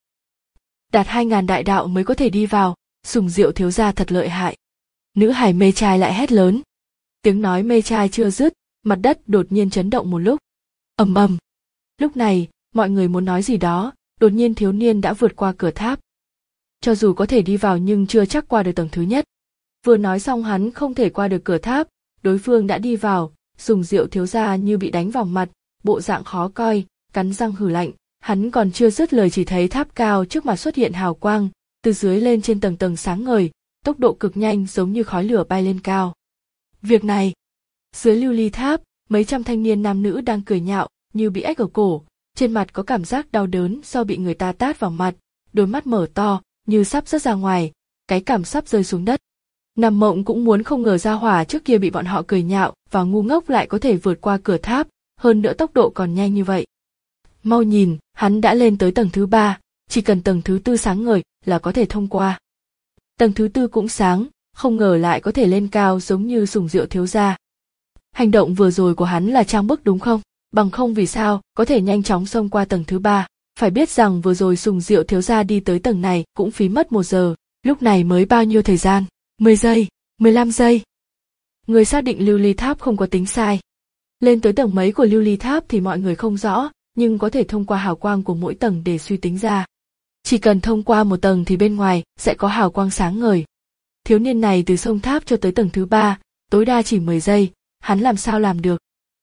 Đạt hai ngàn đại đạo mới có thể đi vào, Sùng Diệu thiếu gia thật lợi hại. Nữ hài mê trai lại hét lớn. Tiếng nói mê trai chưa dứt, mặt đất đột nhiên chấn động một lúc. Ầm ầm. Lúc này, mọi người muốn nói gì đó, đột nhiên thiếu niên đã vượt qua cửa tháp. Cho dù có thể đi vào nhưng chưa chắc qua được tầng thứ nhất. Vừa nói xong hắn không thể qua được cửa tháp, đối phương đã đi vào, Sùng Diệu thiếu gia như bị đánh vào mặt, bộ dạng khó coi, cắn răng hừ lạnh. Hắn còn chưa dứt lời chỉ thấy tháp cao trước mặt xuất hiện hào quang, từ dưới lên trên tầng tầng sáng ngời, tốc độ cực nhanh giống như khói lửa bay lên cao. Việc này, dưới lưu ly tháp, mấy trăm thanh niên nam nữ đang cười nhạo, như bị ếch ở cổ, trên mặt có cảm giác đau đớn do bị người ta tát vào mặt, đôi mắt mở to, như sắp rớt ra ngoài, cái cảm sắp rơi xuống đất. Nằm mộng cũng muốn không ngờ ra hỏa trước kia bị bọn họ cười nhạo và ngu ngốc lại có thể vượt qua cửa tháp, hơn nữa tốc độ còn nhanh như vậy. Mau nhìn, hắn đã lên tới tầng thứ ba, chỉ cần tầng thứ tư sáng ngời là có thể thông qua. Tầng thứ tư cũng sáng, không ngờ lại có thể lên cao giống như Sùng Diệu thiếu gia. Hành động vừa rồi của hắn là trang bức đúng không? Bằng không vì sao có thể nhanh chóng xông qua tầng thứ ba? Phải biết rằng vừa rồi Sùng Diệu thiếu gia đi tới tầng này cũng phí mất một giờ, lúc này mới bao nhiêu thời gian? mười giây, mười lăm giây. Người xác định lưu ly tháp không có tính sai. Lên tới tầng mấy của lưu ly tháp thì mọi người không rõ, nhưng có thể thông qua hào quang của mỗi tầng để suy tính ra. Chỉ cần thông qua một tầng thì bên ngoài sẽ có hào quang sáng ngời. Thiếu niên này từ sông tháp cho tới tầng thứ ba, tối đa chỉ mười giây, hắn làm sao làm được?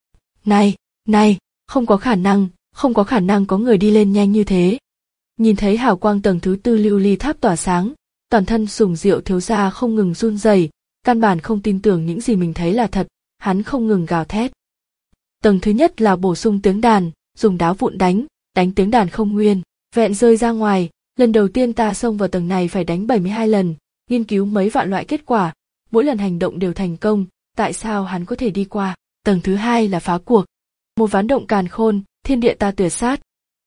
Này, này, không có khả năng, không có khả năng có người đi lên nhanh như thế. Nhìn thấy hào quang tầng thứ tư lưu ly tháp tỏa sáng, toàn thân Sùng Diệu thiếu gia không ngừng run rẩy, căn bản không tin tưởng những gì mình thấy là thật, hắn không ngừng gào thét. Tầng thứ nhất là bổ sung tiếng đàn, dùng đá vụn đánh, đánh tiếng đàn không nguyên, vẹn rơi ra ngoài, lần đầu tiên ta xông vào tầng này phải đánh bảy mươi hai lần, nghiên cứu mấy vạn loại kết quả, mỗi lần hành động đều thành công, tại sao hắn có thể đi qua? Tầng thứ hai là phá cuộc, một ván động càn khôn, thiên địa ta tuyệt sát.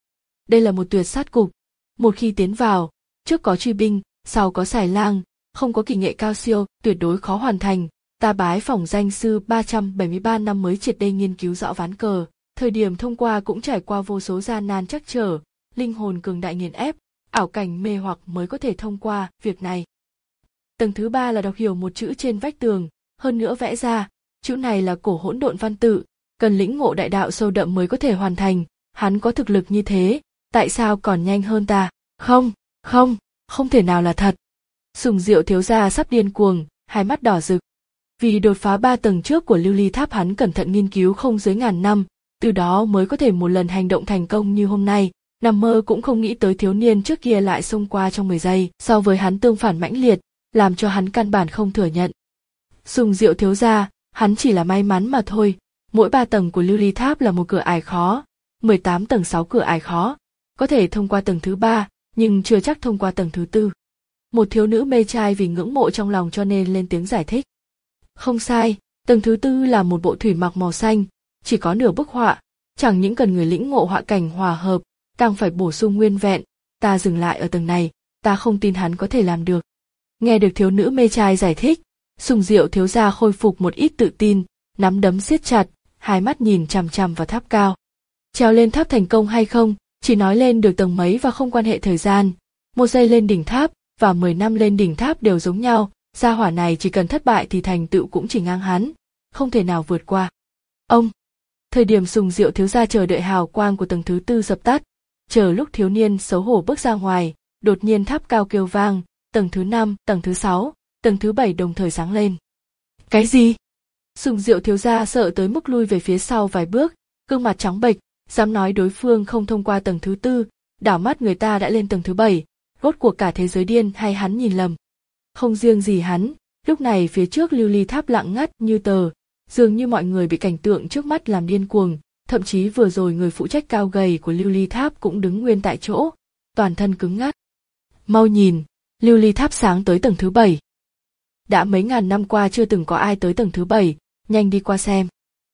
Đây là một tuyệt sát cục, một khi tiến vào, trước có truy binh, sau có xài lang, không có kỹ nghệ cao siêu, tuyệt đối khó hoàn thành. Ta bái phỏng danh sư ba trăm bảy mươi ba năm mới triệt để nghiên cứu rõ ván cờ, thời điểm thông qua cũng trải qua vô số gian nan trắc trở, linh hồn cường đại nghiền ép, ảo cảnh mê hoặc mới có thể thông qua việc này. Tầng thứ ba là đọc hiểu một chữ trên vách tường, hơn nữa vẽ ra, chữ này là cổ hỗn độn văn tự, cần lĩnh ngộ đại đạo sâu đậm mới có thể hoàn thành, hắn có thực lực như thế, tại sao còn nhanh hơn ta? Không, không, không thể nào là thật. Sùng Diệu thiếu gia sắp điên cuồng, hai mắt đỏ rực. Vì đột phá ba tầng trước của lưu ly tháp hắn cẩn thận nghiên cứu không dưới ngàn năm, từ đó mới có thể một lần hành động thành công như hôm nay, nằm mơ cũng không nghĩ tới thiếu niên trước kia lại xông qua trong mười giây, so với hắn tương phản mãnh liệt, làm cho hắn căn bản không thừa nhận. Sùng Diệu thiếu gia, hắn chỉ là may mắn mà thôi, mỗi ba tầng của lưu ly tháp là một cửa ải khó, mười tám tầng sáu cửa ải khó, có thể thông qua tầng thứ ba, nhưng chưa chắc thông qua tầng thứ tư. Một thiếu nữ mê trai vì ngưỡng mộ trong lòng cho nên lên tiếng giải thích. Không sai, tầng thứ tư là một bộ thủy mặc màu xanh, chỉ có nửa bức họa, chẳng những cần người lĩnh ngộ họa cảnh hòa hợp, càng phải bổ sung nguyên vẹn, ta dừng lại ở tầng này, ta không tin hắn có thể làm được. Nghe được thiếu nữ mê trai giải thích, Sùng Diệu thiếu gia khôi phục một ít tự tin, nắm đấm siết chặt, hai mắt nhìn chằm chằm vào tháp cao. Trèo lên tháp thành công hay không, chỉ nói lên được tầng mấy và không quan hệ thời gian, một giây lên đỉnh tháp và mười năm lên đỉnh tháp đều giống nhau, gia hỏa này chỉ cần thất bại thì thành tựu cũng chỉ ngang hắn, không thể nào vượt qua. Ông, thời điểm Sùng Diệu thiếu gia chờ đợi hào quang của tầng thứ tư dập tắt, chờ lúc thiếu niên xấu hổ bước ra ngoài, đột nhiên tháp cao kêu vang, tầng thứ năm, tầng thứ sáu, tầng thứ bảy đồng thời sáng lên. Cái gì? Sùng Diệu thiếu gia sợ tới mức lui về phía sau vài bước, gương mặt trắng bệch, dám nói đối phương không thông qua tầng thứ tư, đảo mắt người ta đã lên tầng thứ bảy, rốt cuộc cả thế giới điên hay hắn nhìn lầm. Không riêng gì hắn, lúc này phía trước lưu ly tháp lặng ngắt như tờ, dường như mọi người bị cảnh tượng trước mắt làm điên cuồng, thậm chí vừa rồi người phụ trách cao gầy của lưu ly tháp cũng đứng nguyên tại chỗ, toàn thân cứng ngắc. Mau nhìn, lưu ly tháp sáng tới tầng thứ bảy. đã mấy ngàn năm qua chưa từng có ai tới tầng thứ bảy, nhanh đi qua xem.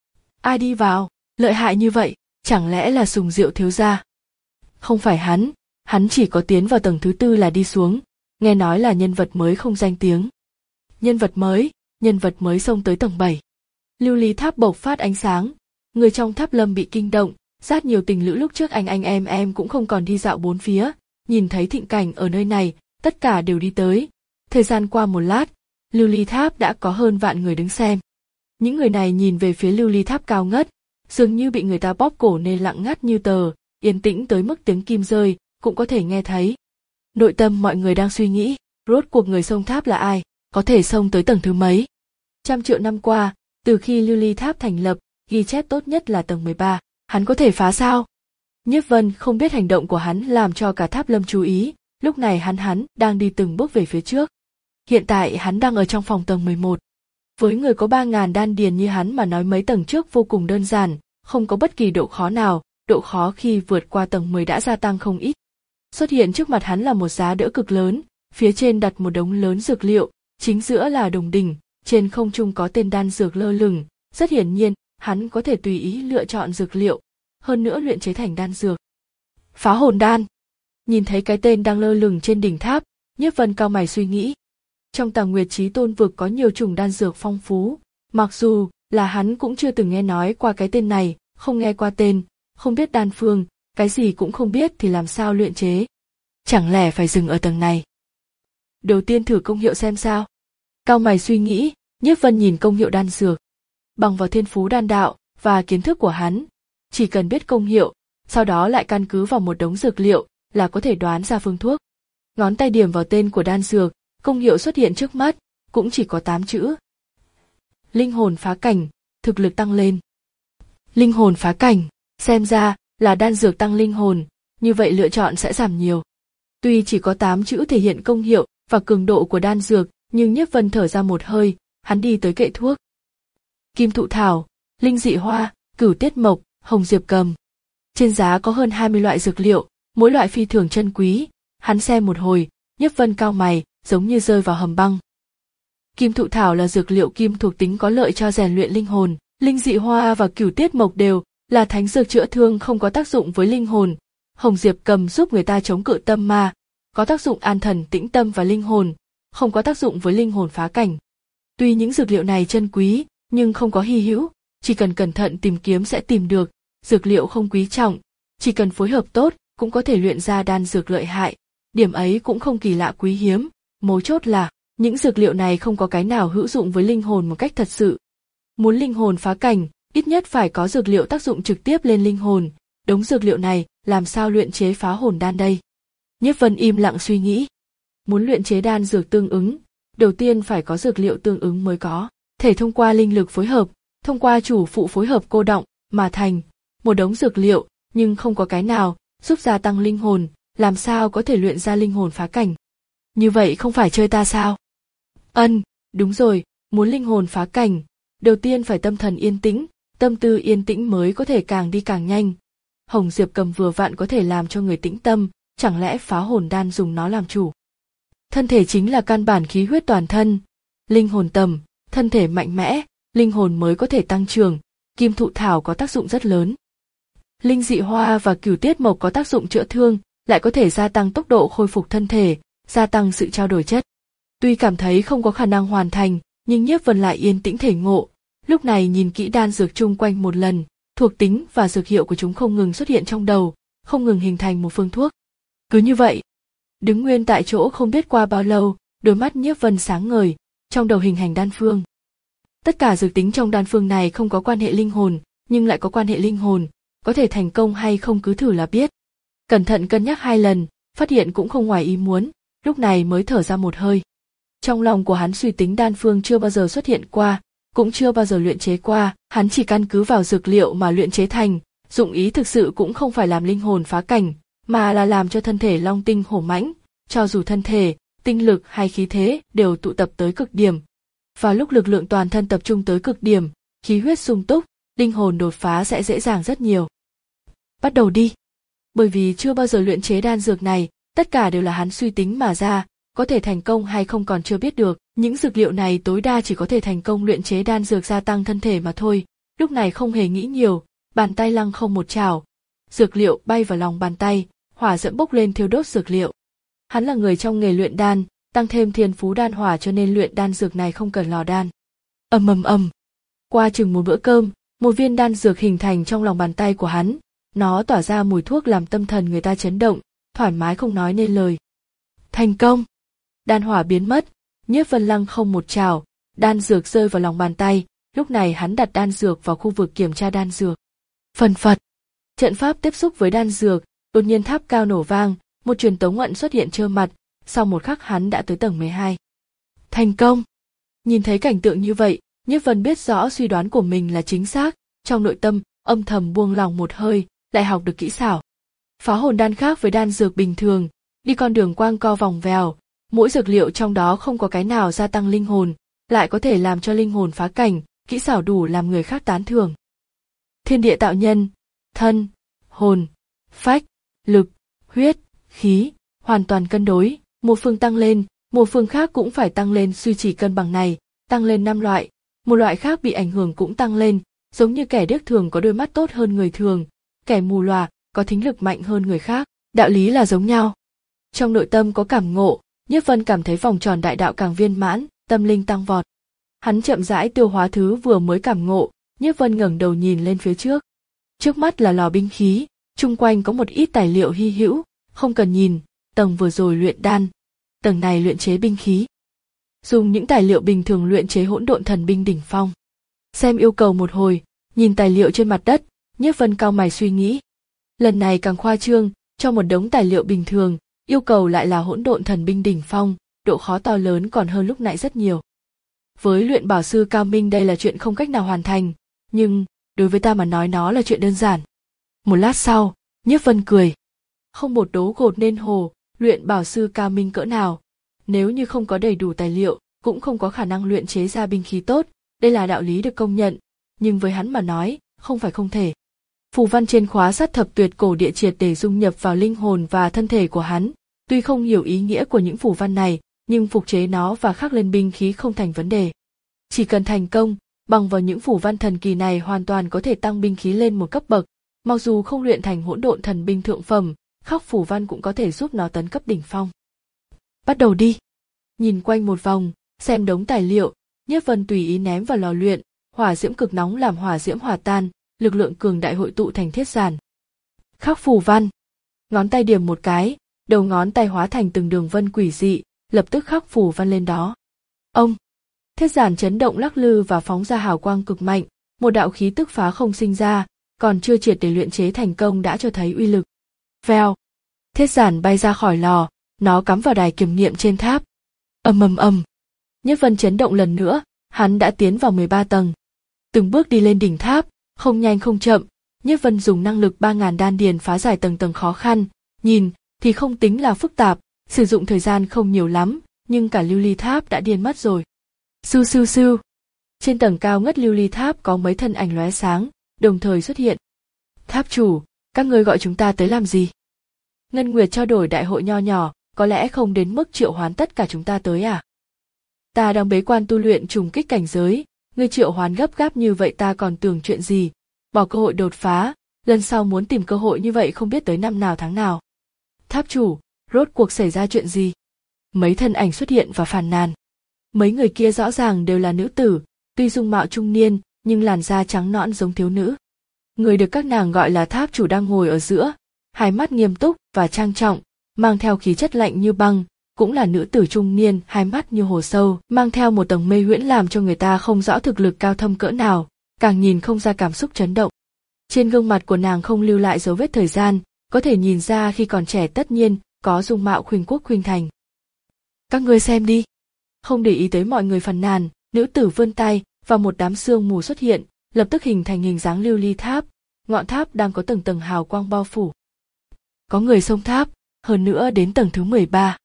Ai đi vào, lợi hại như vậy, chẳng lẽ là Sùng Diệu thiếu gia? Không phải hắn, hắn chỉ có tiến vào tầng thứ tư là đi xuống, nghe nói là nhân vật mới không danh tiếng. Nhân vật mới, nhân vật mới xông tới tầng bảy. Lưu ly tháp bộc phát ánh sáng, người trong tháp lâm bị kinh động, rất nhiều tình lữ lúc trước anh anh em em cũng không còn đi dạo bốn phía, nhìn thấy thịnh cảnh ở nơi này, tất cả đều đi tới. Thời gian qua một lát, lưu ly tháp đã có hơn vạn người đứng xem. Những người này nhìn về phía lưu ly tháp cao ngất, dường như bị người ta bóp cổ nên lặng ngắt như tờ, yên tĩnh tới mức tiếng kim rơi cũng có thể nghe thấy. Nội tâm mọi người đang suy nghĩ, rốt cuộc người xông tháp là ai, có thể xông tới tầng thứ mấy. Trăm triệu năm qua, từ khi lưu ly tháp thành lập, ghi chép tốt nhất là tầng mười ba, hắn có thể phá sao? Nhiếp Vân không biết hành động của hắn làm cho cả tháp lâm chú ý, lúc này hắn hắn đang đi từng bước về phía trước. Hiện tại hắn đang ở trong phòng tầng mười một. Với người có ba ngàn đan điền như hắn mà nói mấy tầng trước vô cùng đơn giản, không có bất kỳ độ khó nào, độ khó khi vượt qua tầng mười đã gia tăng không ít. Xuất hiện trước mặt hắn là một giá đỡ cực lớn, phía trên đặt một đống lớn dược liệu, chính giữa là đồng đỉnh, trên không trung có tên đan dược lơ lửng, rất hiển nhiên, hắn có thể tùy ý lựa chọn dược liệu, hơn nữa luyện chế thành đan dược. Phá hồn đan. Nhìn thấy cái tên đang lơ lửng trên đỉnh tháp, Nhiếp Vân cau mày suy nghĩ. Trong Tàng Nguyệt Chí Tôn vực có nhiều chủng đan dược phong phú, mặc dù là hắn cũng chưa từng nghe nói qua cái tên này, không nghe qua tên, không biết đan phương, cái gì cũng không biết thì làm sao luyện chế. Chẳng lẽ phải dừng ở tầng này? Đầu tiên thử công hiệu xem sao. Cau mày suy nghĩ, Nhiếp Vân nhìn công hiệu đan dược. Bằng vào thiên phú đan đạo và kiến thức của hắn, chỉ cần biết công hiệu, sau đó lại căn cứ vào một đống dược liệu là có thể đoán ra phương thuốc. Ngón tay điểm vào tên của đan dược, công hiệu xuất hiện trước mắt, cũng chỉ có tám chữ. Linh hồn phá cảnh, thực lực tăng lên. Linh hồn phá cảnh, xem ra là đan dược tăng linh hồn, như vậy lựa chọn sẽ giảm nhiều. Tuy chỉ có tám chữ thể hiện công hiệu và cường độ của đan dược, nhưng Nhiếp Vân thở ra một hơi, hắn đi tới kệ thuốc. Kim thụ thảo, linh dị hoa, cửu tiết mộc, hồng diệp cầm. Trên giá có hơn hai mươi loại dược liệu, mỗi loại phi thường chân quý, hắn xem một hồi, Nhiếp Vân cau mày, giống như rơi vào hầm băng. Kim thụ thảo là dược liệu kim thuộc tính có lợi cho rèn luyện linh hồn, linh dị hoa và cửu tiết mộc đều là thánh dược chữa thương không có tác dụng với linh hồn. Hồng diệp cầm giúp người ta chống cự tâm ma, có tác dụng an thần tĩnh tâm và linh hồn, không có tác dụng với linh hồn phá cảnh. Tuy những dược liệu này chân quý, nhưng không có hy hữu, chỉ cần cẩn thận tìm kiếm sẽ tìm được, dược liệu không quý trọng, chỉ cần phối hợp tốt cũng có thể luyện ra đan dược lợi hại, điểm ấy cũng không kỳ lạ quý hiếm, mấu chốt là những dược liệu này không có cái nào hữu dụng với linh hồn một cách thật sự. Muốn linh hồn phá cảnh, ít nhất phải có dược liệu tác dụng trực tiếp lên linh hồn, đống dược liệu này làm sao luyện chế phá hồn đan đây? Nhiếp Vân im lặng suy nghĩ. Muốn luyện chế đan dược tương ứng, đầu tiên phải có dược liệu tương ứng mới có, thể thông qua linh lực phối hợp, thông qua chủ phụ phối hợp cô động mà thành một đống dược liệu, nhưng không có cái nào giúp gia tăng linh hồn, làm sao có thể luyện ra linh hồn phá cảnh? Như vậy không phải chơi ta sao? Ân, đúng rồi, muốn linh hồn phá cảnh, đầu tiên phải tâm thần yên tĩnh, tâm tư yên tĩnh mới có thể càng đi càng nhanh. Hồng diệp cầm vừa vặn có thể làm cho người tĩnh tâm, chẳng lẽ phá hồn đan dùng nó làm chủ? Thân thể chính là căn bản khí huyết toàn thân, linh hồn tầm, thân thể mạnh mẽ, linh hồn mới có thể tăng trưởng, kim thụ thảo có tác dụng rất lớn. Linh dị hoa và cửu tiết mộc có tác dụng chữa thương, lại có thể gia tăng tốc độ khôi phục thân thể, gia tăng sự trao đổi chất. Tuy cảm thấy không có khả năng hoàn thành, nhưng Nhiếp Vân lại yên tĩnh thể ngộ, lúc này nhìn kỹ đan dược chung quanh một lần, thuộc tính và dược hiệu của chúng không ngừng xuất hiện trong đầu, không ngừng hình thành một phương thuốc. Cứ như vậy, đứng nguyên tại chỗ không biết qua bao lâu, đôi mắt Nhiếp Vân sáng ngời, trong đầu hình hành đan phương. Tất cả dược tính trong đan phương này không có quan hệ linh hồn, nhưng lại có quan hệ linh hồn, có thể thành công hay không cứ thử là biết. Cẩn thận cân nhắc hai lần, phát hiện cũng không ngoài ý muốn, lúc này mới thở ra một hơi. Trong lòng của hắn suy tính đan phương chưa bao giờ xuất hiện qua, cũng chưa bao giờ luyện chế qua, hắn chỉ căn cứ vào dược liệu mà luyện chế thành, dụng ý thực sự cũng không phải làm linh hồn phá cảnh, mà là làm cho thân thể long tinh hổ mãnh, cho dù thân thể, tinh lực hay khí thế đều tụ tập tới cực điểm. Vào lúc lực lượng toàn thân tập trung tới cực điểm, khí huyết sung túc, linh hồn đột phá sẽ dễ dàng rất nhiều. Bắt đầu đi. Bởi vì chưa bao giờ luyện chế đan dược này, tất cả đều là hắn suy tính mà ra, có thể thành công hay không còn chưa biết được, những dược liệu này tối đa chỉ có thể thành công luyện chế đan dược gia tăng thân thể mà thôi. Lúc này không hề nghĩ nhiều, bàn tay lăng không một chảo, dược liệu bay vào lòng bàn tay, hỏa diễm bốc lên thiêu đốt dược liệu. Hắn là người trong nghề luyện đan, tăng thêm thiên phú đan hỏa cho nên luyện đan dược này không cần lò đan. Ầm ầm ầm. Qua chừng một bữa cơm, một viên đan dược hình thành trong lòng bàn tay của hắn, nó tỏa ra mùi thuốc làm tâm thần người ta chấn động, thoải mái không nói nên lời. Thành công. Đan hỏa biến mất, Nhiếp Vân lăng không một chảo, đan dược rơi vào lòng bàn tay, lúc này hắn đặt đan dược vào khu vực kiểm tra đan dược. Phần phật. Trận pháp tiếp xúc với đan dược, đột nhiên tháp cao nổ vang, một truyền tống ngận xuất hiện trơ mặt, sau một khắc hắn đã tới tầng mười hai. Thành công. Nhìn thấy cảnh tượng như vậy, Nhiếp Vân biết rõ suy đoán của mình là chính xác, trong nội tâm âm thầm buông lòng một hơi, lại học được kỹ xảo. Phá hồn đan khác với đan dược bình thường, đi con đường quanh co vòng vèo, mỗi dược liệu trong đó không có cái nào gia tăng linh hồn, lại có thể làm cho linh hồn phá cảnh, kỹ xảo đủ làm người khác tán thưởng. Thiên địa tạo nhân, thân, hồn, phách, lực, huyết, khí, hoàn toàn cân đối, một phương tăng lên, một phương khác cũng phải tăng lên, duy trì cân bằng này, tăng lên năm loại, một loại khác bị ảnh hưởng cũng tăng lên, giống như kẻ điếc thường có đôi mắt tốt hơn người thường, kẻ mù lòa có thính lực mạnh hơn người khác, đạo lý là giống nhau. Trong nội tâm có cảm ngộ, Nhiếp Vân cảm thấy vòng tròn đại đạo càng viên mãn, tâm linh tăng vọt. Hắn chậm rãi tiêu hóa thứ vừa mới cảm ngộ, Nhiếp Vân ngẩng đầu nhìn lên phía trước. Trước mắt là lò binh khí, chung quanh có một ít tài liệu hy hữu, không cần nhìn, tầng vừa rồi luyện đan, tầng này luyện chế binh khí. Dùng những tài liệu bình thường luyện chế hỗn độn thần binh đỉnh phong. Xem yêu cầu một hồi, nhìn tài liệu trên mặt đất, Nhiếp Vân cau mày suy nghĩ. Lần này càng khoa trương, cho một đống tài liệu bình thường, yêu cầu lại là hỗn độn thần binh đỉnh phong, độ khó to lớn còn hơn lúc nãy rất nhiều. Với luyện bảo sư cao minh đây là chuyện không cách nào hoàn thành, nhưng đối với ta mà nói nó là chuyện đơn giản. Một lát sau, Nhiếp Vân cười. Không một đố gột nên hồ, luyện bảo sư cao minh cỡ nào, nếu như không có đầy đủ tài liệu, cũng không có khả năng luyện chế ra binh khí tốt, đây là đạo lý được công nhận, nhưng với hắn mà nói, không phải không thể. Phù văn trên khóa sắt thập tuyệt cổ địa triệt để dung nhập vào linh hồn và thân thể của hắn, tuy không hiểu ý nghĩa của những phù văn này, nhưng phục chế nó và khắc lên binh khí không thành vấn đề. Chỉ cần thành công, bằng vào những phù văn thần kỳ này hoàn toàn có thể tăng binh khí lên một cấp bậc, mặc dù không luyện thành hỗn độn thần binh thượng phẩm, khắc phù văn cũng có thể giúp nó tấn cấp đỉnh phong. Bắt đầu đi. Nhìn quanh một vòng, xem đống tài liệu, Nhiếp Vân tùy ý ném vào lò luyện, hỏa diễm cực nóng làm hỏa diễm hòa tan, lực lượng cường đại hội tụ thành thiết giản. Khắc phù văn. Ngón tay điểm một cái, đầu ngón tay hóa thành từng đường vân quỷ dị, lập tức khắc phù văn lên đó. Ông. Thiết giản chấn động lắc lư và phóng ra hào quang cực mạnh, một đạo khí tức phá không sinh ra, còn chưa triệt để luyện chế thành công đã cho thấy uy lực. Vèo. Thiết giản bay ra khỏi lò, nó cắm vào đài kiểm nghiệm trên tháp. Ầm ầm ầm. Nhiếp Vân chấn động lần nữa, hắn đã tiến vào mười ba tầng. Từng bước đi lên đỉnh tháp, không nhanh không chậm, Nhiếp Vân dùng năng lực ba ngàn đan điền phá giải tầng tầng khó khăn, nhìn thì không tính là phức tạp, sử dụng thời gian không nhiều lắm, nhưng cả lưu ly tháp đã điên mất rồi. Sưu sưu sưu. Trên tầng cao ngất lưu ly tháp có mấy thân ảnh lóe sáng, đồng thời xuất hiện. Tháp chủ, các ngươi gọi chúng ta tới làm gì? Ngân Nguyệt trao đổi đại hội nho nhỏ, có lẽ không đến mức triệu hoán tất cả chúng ta tới à? Ta đang bế quan tu luyện trùng kích cảnh giới, ngươi triệu hoán gấp gáp như vậy ta còn tưởng chuyện gì, bỏ cơ hội đột phá, lần sau muốn tìm cơ hội như vậy không biết tới năm nào tháng nào. Tháp chủ, rốt cuộc xảy ra chuyện gì? Mấy thân ảnh xuất hiện và phàn nàn. Mấy người kia rõ ràng đều là nữ tử, tuy dung mạo trung niên, nhưng làn da trắng nõn giống thiếu nữ. Người được các nàng gọi là tháp chủ đang ngồi ở giữa, hai mắt nghiêm túc và trang trọng, mang theo khí chất lạnh như băng, cũng là nữ tử trung niên, hai mắt như hồ sâu, mang theo một tầng mê huyễn làm cho người ta không rõ thực lực cao thâm cỡ nào, càng nhìn không ra cảm xúc chấn động. Trên gương mặt của nàng không lưu lại dấu vết thời gian, có thể nhìn ra khi còn trẻ tất nhiên có dung mạo khuynh quốc khuynh thành. Các ngươi xem đi. Không để ý tới mọi người phàn nàn, nữ tử vươn tay và một đám sương mù xuất hiện, lập tức hình thành hình dáng lưu ly tháp, ngọn tháp đang có tầng tầng hào quang bao phủ. Có người xông tháp, hơn nữa đến tầng thứ mười ba.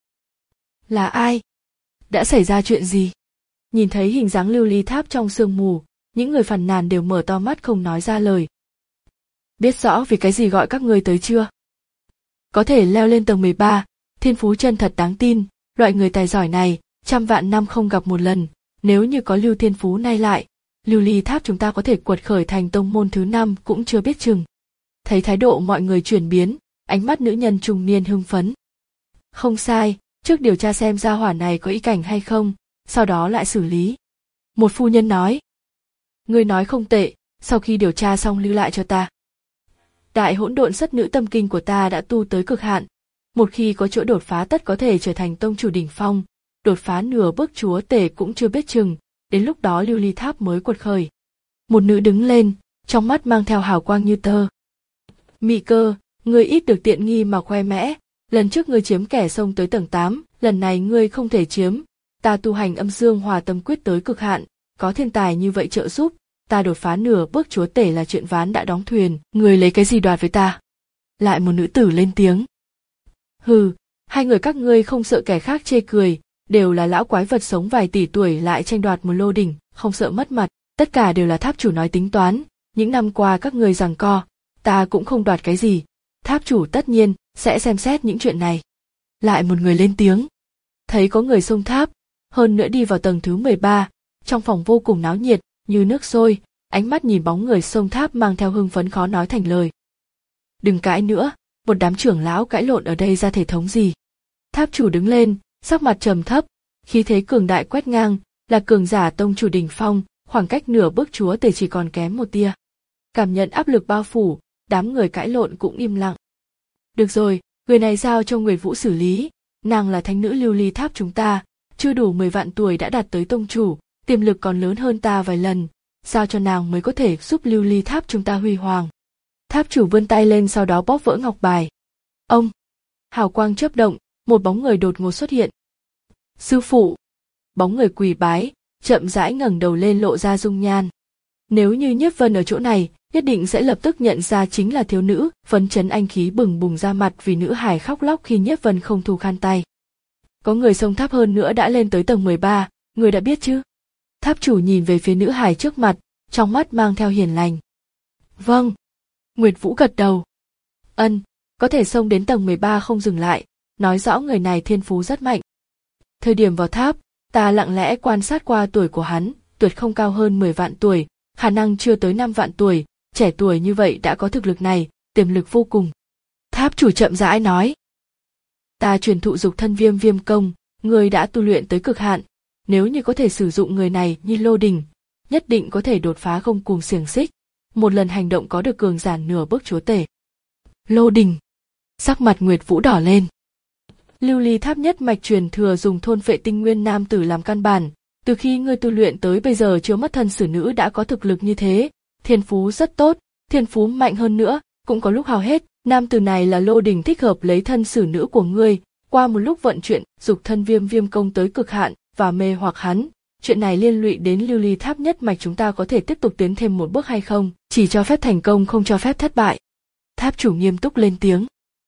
Là ai? Đã xảy ra chuyện gì? Nhìn thấy hình dáng lưu ly tháp trong sương mù, những người phàn nàn đều mở to mắt không nói ra lời. Biết rõ vì cái gì gọi các ngươi tới chưa? Có thể leo lên tầng mười ba, thiên phú chân thật đáng tin, Loại người tài giỏi này, trăm vạn năm không gặp một lần, nếu như có lưu thiên phú nay lại, lưu ly tháp chúng ta có thể quật khởi thành tông môn thứ năm cũng chưa biết chừng. Thấy thái độ mọi người chuyển biến, ánh mắt nữ nhân trung niên hưng phấn. Không sai, trước điều tra xem gia hỏa này có ý cảnh hay không, sau đó lại xử lý. Một phu nhân nói. Ngươi nói không tệ, sau khi điều tra xong lưu lại cho ta. Đại hỗn độn sất nữ tâm kinh của ta đã tu tới cực hạn, một khi có chỗ đột phá tất có thể trở thành tông chủ đỉnh phong, đột phá nửa bước chúa tể cũng chưa biết chừng, đến lúc đó lưu ly tháp mới quật khởi. Một nữ đứng lên, trong mắt mang theo hào quang như tơ. Mị Cơ, ngươi ít được tiện nghi mà khoe mẽ, lần trước ngươi chiếm kẻ xông tới tầng tám, lần này ngươi không thể chiếm, ta tu hành âm dương hòa tâm quyết tới cực hạn, có thiên tài như vậy trợ giúp, ta đột phá nửa bước chúa tể là chuyện ván đã đóng thuyền, ngươi lấy cái gì đoạt với ta? Lại một nữ tử lên tiếng. Hừ, hai người các ngươi không sợ kẻ khác chê cười, đều là lão quái vật sống vài tỷ tuổi lại tranh đoạt một lô đỉnh, không sợ mất mặt, tất cả đều là tháp chủ nói tính toán, những năm qua các ngươi giằng co, ta cũng không đoạt cái gì, tháp chủ tất nhiên sẽ xem xét những chuyện này. Lại một người lên tiếng. Thấy có người xông tháp, hơn nữa đi vào tầng thứ mười ba, trong phòng vô cùng náo nhiệt, như nước sôi, ánh mắt nhìn bóng người xông tháp mang theo hưng phấn khó nói thành lời. Đừng cãi nữa, một đám trưởng lão cãi lộn ở đây ra thể thống gì. Tháp chủ đứng lên, sắc mặt trầm thấp, khí thế cường đại quét ngang, là cường giả tông chủ đỉnh phong, khoảng cách nửa bước chúa tể chỉ còn kém một tia. Cảm nhận áp lực bao phủ, đám người cãi lộn cũng im lặng. Được rồi, người này giao cho Nguyệt Vũ xử lý, nàng là thánh nữ lưu ly tháp chúng ta, chưa đủ mười vạn tuổi đã đạt tới tông chủ, tiềm lực còn lớn hơn ta vài lần, giao cho nàng mới có thể giúp lưu ly tháp chúng ta huy hoàng. Tháp chủ vươn tay lên sau đó bóp vỡ ngọc bài. Ông! Hào quang chớp động, một bóng người đột ngột xuất hiện. Sư phụ! Bóng người quỳ bái, chậm rãi ngẩng đầu lên lộ ra dung nhan. Nếu như Nhiếp Vân ở chỗ này, nhất định sẽ lập tức nhận ra chính là thiếu nữ, phấn chấn anh khí bừng bùng ra mặt vì nữ hải khóc lóc khi Nhiếp Vân không thu khăn tay. Có người xông tháp hơn nữa đã lên tới tầng mười ba, người đã biết chứ? Tháp chủ nhìn về phía nữ hải trước mặt, trong mắt mang theo hiền lành. Vâng. Nguyệt Vũ gật đầu. Ân, có thể xông đến tầng mười ba không dừng lại, nói rõ người này thiên phú rất mạnh. Thời điểm vào tháp, ta lặng lẽ quan sát qua tuổi của hắn, tuyệt không cao hơn mười vạn tuổi, khả năng chưa tới năm vạn tuổi, trẻ tuổi như vậy đã có thực lực này, tiềm lực vô cùng. Tháp chủ chậm rãi nói. Ta truyền thụ dục thân viêm viêm công, người đã tu luyện tới cực hạn, nếu như có thể sử dụng người này như lô đình, nhất định có thể đột phá không cùng xiềng xích, một lần hành động có được cường giả nửa bước chúa tể. Lô đình. Sắc mặt Nguyệt Vũ đỏ lên. Lưu ly tháp nhất mạch truyền thừa dùng thôn phệ tinh nguyên nam tử làm căn bản, từ khi ngươi tu luyện tới bây giờ chưa mất thân xử nữ đã có thực lực như thế, thiên phú rất tốt, thiên phú mạnh hơn nữa, cũng có lúc hao hết, nam tử này là lô đình thích hợp lấy thân xử nữ của ngươi, qua một lúc vận chuyển dục thân viêm viêm công tới cực hạn và mê hoặc hắn, chuyện này liên lụy đến lưu ly tháp nhất mạch chúng ta có thể tiếp tục tiến thêm một bước hay không, chỉ cho phép thành công không cho phép thất bại. Tháp chủ nghiêm túc lên tiếng.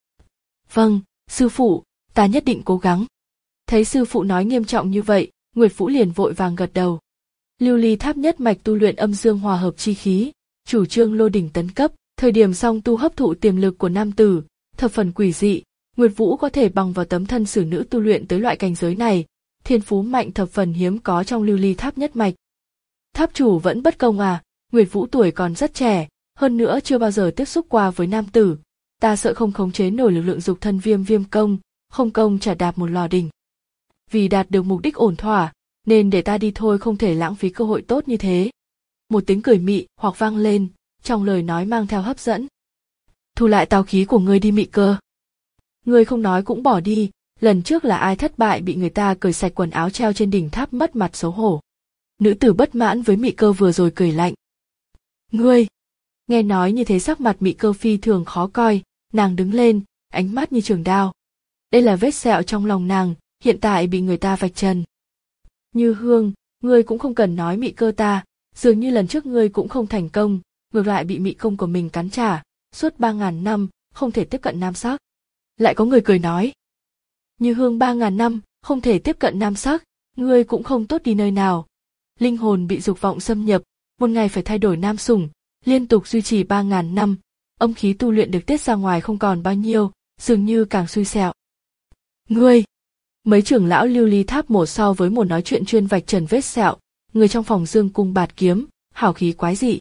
Vâng, sư phụ, ta nhất định cố gắng. Thấy sư phụ nói nghiêm trọng như vậy, Nguyệt Vũ liền vội vàng gật đầu. Lưu ly tháp nhất mạch tu luyện âm dương hòa hợp chi khí, chủ trương lô đỉnh tấn cấp, thời điểm song tu hấp thụ tiềm lực của nam tử, thập phần quỷ dị, Nguyệt Vũ có thể bằng vào tấm thân xử nữ tu luyện tới loại cảnh giới này, thiên phú mạnh thập phần hiếm có trong lưu ly tháp nhất mạch. Tháp chủ vẫn bất công à, Nguyệt Vũ tuổi còn rất trẻ, hơn nữa chưa bao giờ tiếp xúc qua với nam tử, ta sợ không khống chế nổi lực lượng dục thân viêm viêm công, không công trả đạp một lò đỉnh. Vì đạt được mục đích ổn thỏa, nên để ta đi thôi, không thể lãng phí cơ hội tốt như thế. Một tiếng cười mị hoặc vang lên, trong lời nói mang theo hấp dẫn. Thu lại tào khí của ngươi đi Mị Cơ. Ngươi không nói cũng bỏ đi, lần trước là ai thất bại bị người ta cởi sạch quần áo treo trên đỉnh tháp mất mặt xấu hổ. Nữ tử bất mãn với Mị Cơ vừa rồi cười lạnh. Ngươi! Nghe nói như thế sắc mặt Mị Cơ phi thường khó coi, nàng đứng lên, ánh mắt như trường đao. Đây là vết sẹo trong lòng nàng, hiện tại bị người ta vạch trần. Như Hương, ngươi cũng không cần nói Mị Cơ ta, dường như lần trước ngươi cũng không thành công, ngược lại bị Mị công của mình cắn trả, suốt ba ngàn năm, không thể tiếp cận nam sắc. Lại có người cười nói. Như Hương ba ngàn năm, không thể tiếp cận nam sắc, ngươi cũng không tốt đi nơi nào. Linh hồn bị dục vọng xâm nhập, một ngày phải thay đổi nam sủng, liên tục duy trì ba ngàn năm, âm khí tu luyện được tiết ra ngoài không còn bao nhiêu, dường như càng xui xẻo. Ngươi! Mấy trưởng lão lưu ly tháp một so với một nói chuyện chuyên vạch trần vết sẹo, người trong phòng dương cung bạt kiếm, hào khí quái dị.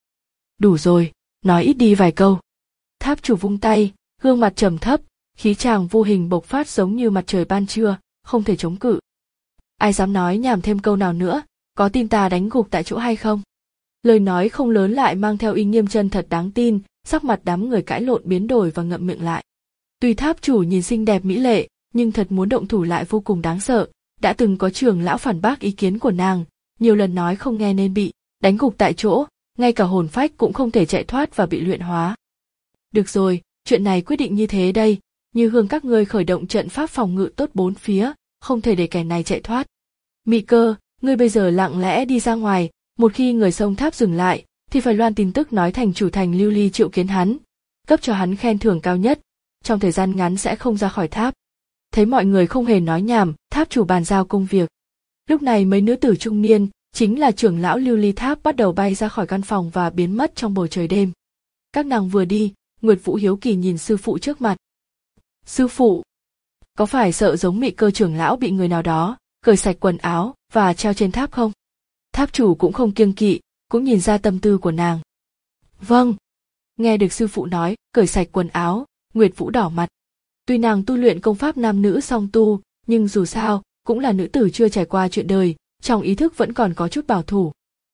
Đủ rồi, nói ít đi vài câu. Tháp chủ vung tay, gương mặt trầm thấp, khí tràng vô hình bộc phát giống như mặt trời ban trưa, không thể chống cự. Ai dám nói nhảm thêm câu nào nữa, có tin ta đánh gục tại chỗ hay không? Lời nói không lớn lại mang theo ý nghiêm chân thật đáng tin, sắc mặt đám người cãi lộn biến đổi và ngậm miệng lại. Tuy tháp chủ nhìn xinh đẹp mỹ lệ, nhưng thật muốn động thủ lại vô cùng đáng sợ. Đã từng có trưởng lão phản bác ý kiến của nàng, nhiều lần nói không nghe nên bị đánh gục tại chỗ, ngay cả hồn phách cũng không thể chạy thoát và bị luyện hóa. Được rồi, chuyện này quyết định như thế đây, Như Hương các ngươi khởi động trận pháp phòng ngự tốt bốn phía, không thể để kẻ này chạy thoát. Mị Cơ, ngươi bây giờ lặng lẽ đi ra ngoài, một khi người sông tháp dừng lại, thì phải loan tin tức nói thành chủ thành lưu ly triệu kiến hắn, cấp cho hắn khen thưởng cao nhất, trong thời gian ngắn sẽ không ra khỏi tháp. Thấy mọi người không hề nói nhảm, tháp chủ bàn giao công việc. Lúc này mấy nữ tử trung niên, chính là trưởng lão lưu ly tháp bắt đầu bay ra khỏi căn phòng và biến mất trong bầu trời đêm. Các nàng vừa đi, Nguyệt Vũ hiếu kỳ nhìn sư phụ trước mặt. Sư phụ, có phải sợ giống Mị Cơ trưởng lão bị người nào đó cởi sạch quần áo và treo trên tháp không? Tháp chủ cũng không kiêng kỵ, cũng nhìn ra tâm tư của nàng. Vâng. Nghe được sư phụ nói cởi sạch quần áo, Nguyệt Vũ đỏ mặt. Tuy nàng tu luyện công pháp nam nữ song tu, nhưng dù sao cũng là nữ tử chưa trải qua chuyện đời, trong ý thức vẫn còn có chút bảo thủ.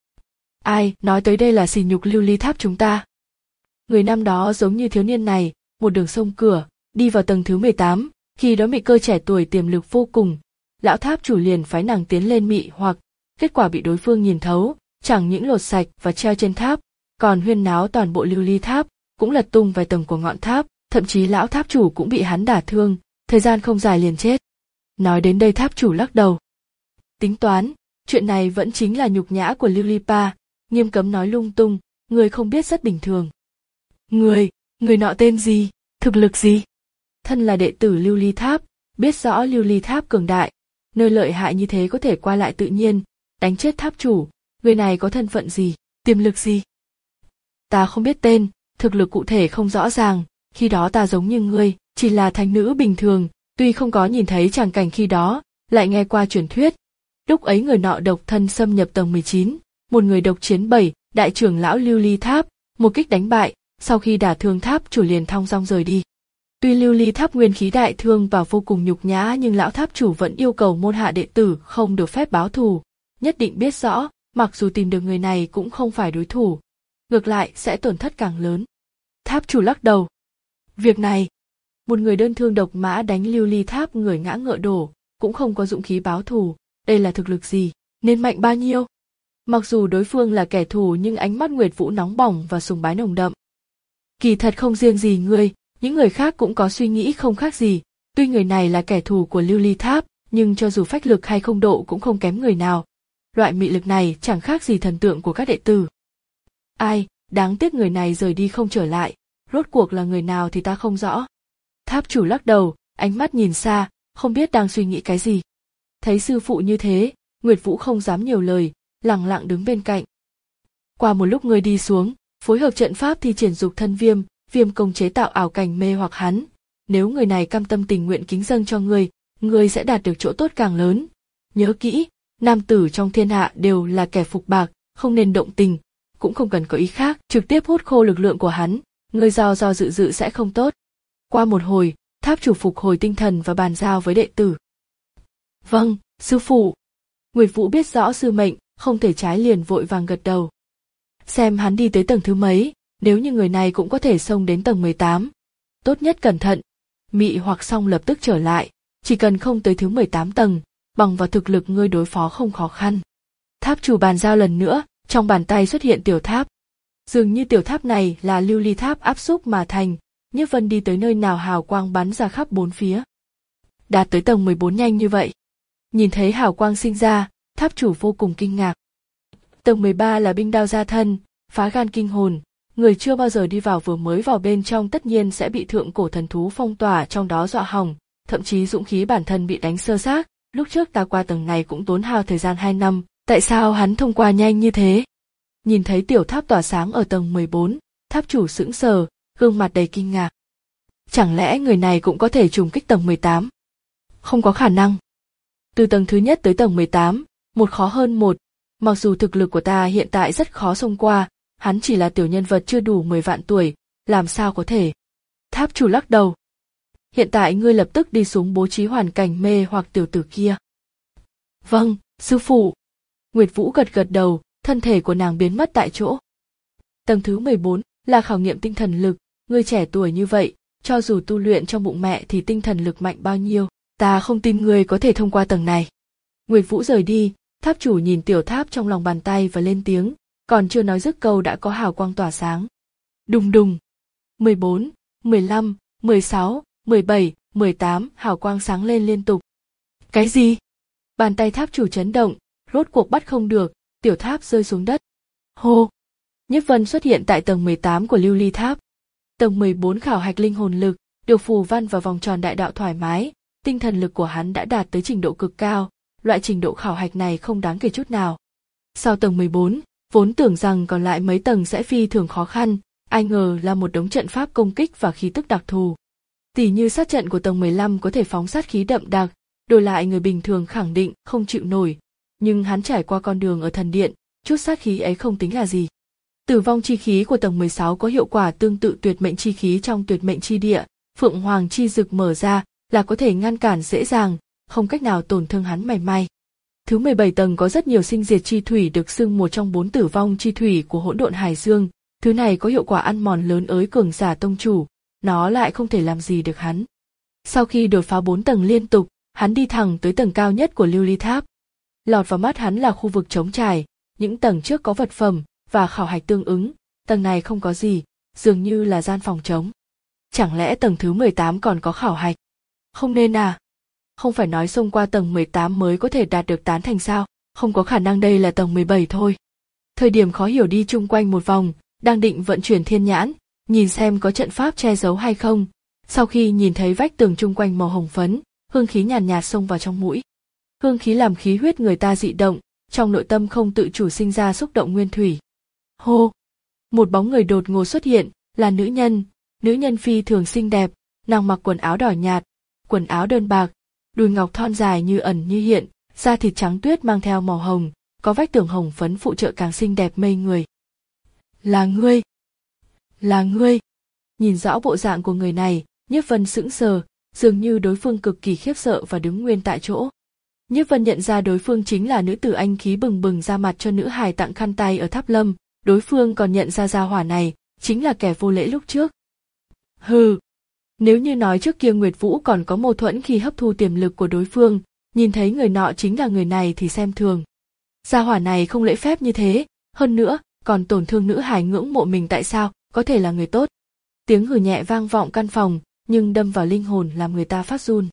Ai nói tới đây là sỉ nhục lưu ly tháp chúng ta? Người năm đó giống như thiếu niên này, một đường sông cửa, đi vào tầng thứ mười tám, khi đó Mị Cơ trẻ tuổi tiềm lực vô cùng, lão tháp chủ liền phái nàng tiến lên mị hoặc, kết quả bị đối phương nhìn thấu, chẳng những lột sạch và treo trên tháp, còn huyên náo toàn bộ lưu ly tháp, cũng lật tung vài tầng của ngọn tháp, thậm chí lão tháp chủ cũng bị hắn đả thương, thời gian không dài liền chết. Nói đến đây tháp chủ lắc đầu. Tính toán, chuyện này vẫn chính là nhục nhã của lưu ly pa, nghiêm cấm nói lung tung, người không biết rất bình thường. Người, người nọ tên gì, thực lực gì? Thân là đệ tử lưu ly tháp, biết rõ lưu ly tháp cường đại, nơi lợi hại như thế có thể qua lại tự nhiên, đánh chết tháp chủ, người này có thân phận gì, tiềm lực gì? Ta không biết tên, thực lực cụ thể không rõ ràng, khi đó ta giống như ngươi, chỉ là thánh nữ bình thường, tuy không có nhìn thấy tràng cảnh khi đó, lại nghe qua truyền thuyết. Lúc ấy người nọ độc thân xâm nhập tầng mười chín, một người độc chiến bảy, đại trưởng lão lưu ly tháp, một kích đánh bại, sau khi đả thương tháp chủ liền thong dong rời đi. Tuy lưu ly tháp nguyên khí đại thương và vô cùng nhục nhã nhưng lão tháp chủ vẫn yêu cầu môn hạ đệ tử không được phép báo thù, nhất định biết rõ, mặc dù tìm được người này cũng không phải đối thủ, ngược lại sẽ tổn thất càng lớn. Tháp chủ lắc đầu. Việc này, một người đơn thương độc mã đánh lưu ly tháp người ngã ngựa đổ, cũng không có dũng khí báo thù, đây là thực lực gì, nên mạnh bao nhiêu? Mặc dù đối phương là kẻ thù nhưng ánh mắt Nguyệt Vũ nóng bỏng và sùng bái nồng đậm. Kỳ thật không riêng gì ngươi, những người khác cũng có suy nghĩ không khác gì, tuy người này là kẻ thù của lưu ly tháp, nhưng cho dù phách lực hay không độ cũng không kém người nào. Loại mị lực này chẳng khác gì thần tượng của các đệ tử. Ai, đáng tiếc người này rời đi không trở lại, rốt cuộc là người nào thì ta không rõ. Tháp chủ lắc đầu, ánh mắt nhìn xa, không biết đang suy nghĩ cái gì. Thấy sư phụ như thế, Nguyệt Vũ không dám nhiều lời, lặng lặng đứng bên cạnh. Qua một lúc ngươi đi xuống, phối hợp trận pháp thi triển dục thân viêm, viêm công chế tạo ảo cảnh mê hoặc hắn. Nếu người này cam tâm tình nguyện kính dâng cho ngươi, ngươi sẽ đạt được chỗ tốt càng lớn. Nhớ kỹ, nam tử trong thiên hạ đều là kẻ phục bạc, không nên động tình, cũng không cần có ý khác, trực tiếp hút khô lực lượng của hắn, ngươi do do dự dự sẽ không tốt. Qua một hồi, tháp chủ phục hồi tinh thần và bàn giao với đệ tử. Vâng, sư phụ. Nguyệt Vũ biết rõ sư mệnh, không thể trái liền vội vàng gật đầu. Xem hắn đi tới tầng thứ mấy, nếu như người này cũng có thể xông đến tầng mười tám. Tốt nhất cẩn thận, mị hoặc xong lập tức trở lại, chỉ cần không tới thứ mười tám tầng, bằng vào thực lực ngươi đối phó không khó khăn. Tháp chủ bàn giao lần nữa, trong bàn tay xuất hiện tiểu tháp. Dường như tiểu tháp này là lưu ly tháp áp xúc mà thành, Nhiếp Vân đi tới nơi nào hào quang bắn ra khắp bốn phía. Đạt tới tầng mười bốn nhanh như vậy. Nhìn thấy hào quang sinh ra, tháp chủ vô cùng kinh ngạc. Tầng mười ba là binh đao gia thân, phá gan kinh hồn, người chưa bao giờ đi vào vừa mới vào bên trong tất nhiên sẽ bị thượng cổ thần thú phong tỏa trong đó dọa hỏng, thậm chí dũng khí bản thân bị đánh sơ xác. Lúc trước ta qua tầng này cũng tốn hao thời gian hai năm, tại sao hắn thông qua nhanh như thế? Nhìn thấy tiểu tháp tỏa sáng ở tầng mười bốn, tháp chủ sững sờ, gương mặt đầy kinh ngạc. Chẳng lẽ người này cũng có thể trùng kích tầng mười tám? Không có khả năng. Từ tầng thứ nhất tới tầng mười tám, một khó hơn một, mặc dù thực lực của ta hiện tại rất khó xông qua, hắn chỉ là tiểu nhân vật chưa đủ mười vạn tuổi, làm sao có thể. Tháp chủ lắc đầu. Hiện tại ngươi lập tức đi xuống bố trí hoàn cảnh mê hoặc tiểu tử kia. Vâng, sư phụ. Nguyệt Vũ gật gật đầu, thân thể của nàng biến mất tại chỗ. Tầng thứ mười bốn là khảo nghiệm tinh thần lực, ngươi trẻ tuổi như vậy, cho dù tu luyện trong bụng mẹ thì tinh thần lực mạnh bao nhiêu, ta không tin ngươi có thể thông qua tầng này. Nguyệt Vũ rời đi, tháp chủ nhìn tiểu tháp trong lòng bàn tay và lên tiếng, còn chưa nói dứt câu đã có hào quang tỏa sáng. Đùng đùng. mười bốn, mười lăm, mười sáu, mười bảy, mười tám, hào quang sáng lên liên tục. Cái gì? Bàn tay tháp chủ chấn động, rốt cuộc bắt không được, tiểu tháp rơi xuống đất. Hô! Nhiếp Vân xuất hiện tại tầng mười tám của Lưu Ly Tháp. Tầng mười bốn khảo hạch linh hồn lực, được phù văn vào vòng tròn đại đạo thoải mái, tinh thần lực của hắn đã đạt tới trình độ cực cao, loại trình độ khảo hạch này không đáng kể chút nào. Sau tầng mười bốn, vốn tưởng rằng còn lại mấy tầng sẽ phi thường khó khăn, ai ngờ là một đống trận pháp công kích và khí tức đặc thù. Tỉ như sát trận của tầng mười lăm có thể phóng sát khí đậm đặc, đổi lại người bình thường khẳng định không chịu nổi, nhưng hắn trải qua con đường ở thần điện, chút sát khí ấy không tính là gì. Tử vong chi khí của tầng mười sáu có hiệu quả tương tự tuyệt mệnh chi khí trong tuyệt mệnh chi địa, Phượng Hoàng chi dực mở ra là có thể ngăn cản dễ dàng, không cách nào tổn thương hắn mảy may. Thứ mười bảy tầng có rất nhiều sinh diệt chi thủy được xưng một trong bốn tử vong chi thủy của hỗn độn hải dương, thứ này có hiệu quả ăn mòn lớn ới cường giả tông chủ, nó lại không thể làm gì được hắn. Sau khi đột phá bốn tầng liên tục, hắn đi thẳng tới tầng cao nhất của Lưu Ly Tháp. Lọt vào mắt hắn là khu vực trống trải, những tầng trước có vật phẩm và khảo hạch tương ứng, tầng này không có gì, dường như là gian phòng trống. Chẳng lẽ tầng thứ mười tám còn có khảo hạch? Không nên à? Không phải nói xông qua tầng mười tám mới có thể đạt được tán thành sao? Không có khả năng, đây là tầng mười bảy thôi. Thời điểm khó hiểu đi chung quanh một vòng, đang định vận chuyển thiên nhãn, nhìn xem có trận pháp che giấu hay không. Sau khi nhìn thấy vách tường chung quanh màu hồng phấn, hương khí nhàn nhạt xông vào trong mũi. Hương khí làm khí huyết người ta dị động, trong nội tâm không tự chủ sinh ra xúc động nguyên thủy. Hô! Một bóng người đột ngột xuất hiện, là nữ nhân, nữ nhân phi thường xinh đẹp, nàng mặc quần áo đỏ nhạt, quần áo đơn bạc, đùi ngọc thon dài như ẩn như hiện, da thịt trắng tuyết mang theo màu hồng, có vách tường hồng phấn phụ trợ càng xinh đẹp mê người. Là ngươi! Là ngươi! Nhìn rõ bộ dạng của người này, Nhiếp Vân sững sờ, dường như đối phương cực kỳ khiếp sợ và đứng nguyên tại chỗ. Nhiếp Vân nhận ra đối phương chính là nữ tử anh khí bừng bừng ra mặt cho nữ hài tặng khăn tay ở Tháp Lâm, đối phương còn nhận ra gia hỏa này, chính là kẻ vô lễ lúc trước. Hừ! Nếu như nói trước kia Nguyệt Vũ còn có mâu thuẫn khi hấp thu tiềm lực của đối phương, nhìn thấy người nọ chính là người này thì xem thường. Gia hỏa này không lễ phép như thế, hơn nữa, còn tổn thương nữ hài ngưỡng mộ mình tại sao, có thể là người tốt. Tiếng hừ nhẹ vang vọng căn phòng, nhưng đâm vào linh hồn làm người ta phát run.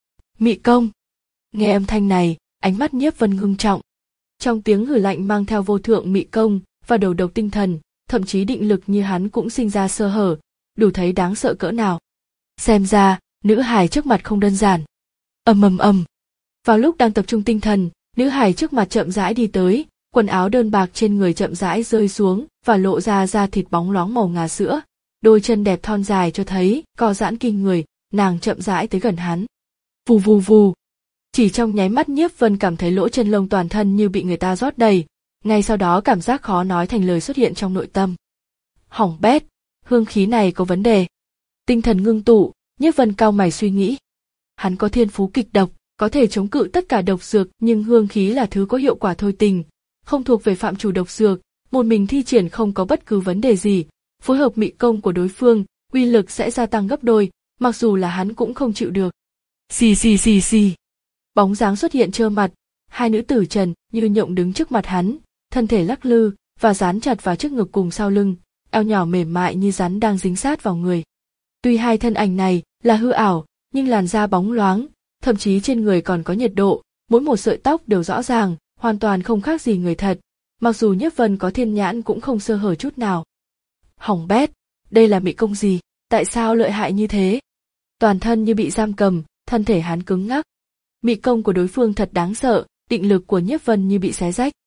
Mị công! Nghe âm thanh này, ánh mắt Nhiếp Vân ngưng trọng. Trong tiếng hừ lạnh mang theo vô thượng mị công và đầu độc tinh thần, thậm chí định lực như hắn cũng sinh ra sơ hở, đủ thấy đáng sợ cỡ nào. Xem ra, nữ hài trước mặt không đơn giản. Ầm ầm ầm. Vào lúc đang tập trung tinh thần, nữ hài trước mặt chậm rãi đi tới, quần áo đơn bạc trên người chậm rãi rơi xuống và lộ ra da thịt bóng loáng màu ngà sữa, đôi chân đẹp thon dài cho thấy co giãn kinh người, nàng chậm rãi tới gần hắn. Vù vù vù. Chỉ trong nháy mắt Nhiếp Vân cảm thấy lỗ chân lông toàn thân như bị người ta rót đầy, ngay sau đó cảm giác khó nói thành lời xuất hiện trong nội tâm. Hỏng bét, hương khí này có vấn đề. Tinh thần ngưng tụ, Nhiếp Vân cau mày suy nghĩ. Hắn có thiên phú kịch độc, có thể chống cự tất cả độc dược, nhưng hương khí là thứ có hiệu quả thôi tình, không thuộc về phạm trù độc dược, một mình thi triển không có bất cứ vấn đề gì, phối hợp mị công của đối phương, uy lực sẽ gia tăng gấp đôi, mặc dù là hắn cũng không chịu được. Xì xì xì xì. Bóng dáng xuất hiện trơ mặt, hai nữ tử trần như nhộng đứng trước mặt hắn, thân thể lắc lư và dán chặt vào trước ngực cùng sau lưng, eo nhỏ mềm mại như rắn đang dính sát vào người. Tuy hai thân ảnh này là hư ảo, nhưng làn da bóng loáng, thậm chí trên người còn có nhiệt độ, mỗi một sợi tóc đều rõ ràng, hoàn toàn không khác gì người thật. Mặc dù Nhiếp Vân có thiên nhãn cũng không sơ hở chút nào. Hỏng bét, đây là mị công gì, tại sao lợi hại như thế? Toàn thân như bị giam cầm, thân thể hắn cứng ngắc. Mị công của đối phương thật đáng sợ, định lực của Nhiếp Vân như bị xé rách.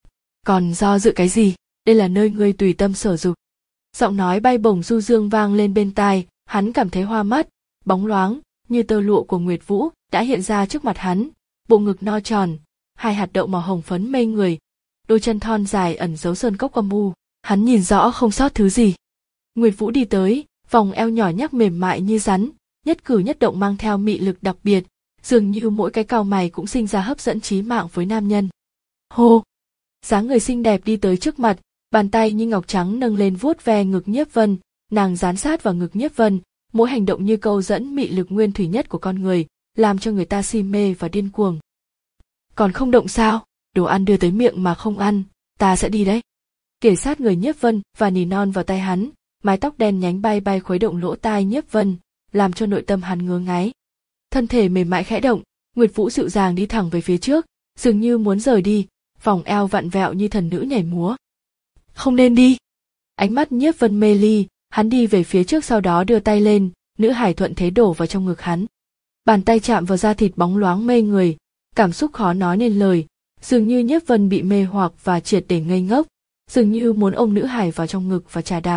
Còn do dự cái gì, đây là nơi ngươi tùy tâm sở dục. Giọng nói bay bổng du dương vang lên bên tai, hắn cảm thấy hoa mắt, bóng loáng, như tơ lụa của Nguyệt Vũ, đã hiện ra trước mặt hắn, bộ ngực no tròn, hai hạt đậu màu hồng phấn mê người, đôi chân thon dài ẩn giấu sơn cốc âm u, hắn nhìn rõ không sót thứ gì. Nguyệt Vũ đi tới, vòng eo nhỏ nhắc mềm mại như rắn, nhất cử nhất động mang theo mị lực đặc biệt, dường như mỗi cái cau mày cũng sinh ra hấp dẫn chí mạng với nam nhân. Hô! Dáng người xinh đẹp đi tới trước mặt, bàn tay như ngọc trắng nâng lên vuốt ve ngực Nhiếp Vân, nàng dán sát vào ngực Nhiếp Vân, mỗi hành động như câu dẫn mị lực nguyên thủy nhất của con người, làm cho người ta si mê và điên cuồng. Còn không động sao? Đồ ăn đưa tới miệng mà không ăn, ta sẽ đi đấy. Kể sát người Nhiếp Vân và nỉ non vào tay hắn, mái tóc đen nhánh bay bay khuấy động lỗ tai Nhiếp Vân, làm cho nội tâm hắn ngứa ngáy. Thân thể mềm mại khẽ động, Nguyệt Vũ dịu dàng đi thẳng về phía trước, dường như muốn rời đi, vòng eo vặn vẹo như thần nữ nhảy múa. Không nên đi. Ánh mắt Nhiếp Vân mê ly, hắn đi về phía trước sau đó đưa tay lên, nữ hải thuận thế đổ vào trong ngực hắn. Bàn tay chạm vào da thịt bóng loáng mê người, cảm xúc khó nói nên lời, dường như Nhiếp Vân bị mê hoặc và triệt để ngây ngốc, dường như muốn ôm nữ hải vào trong ngực và chà đạp.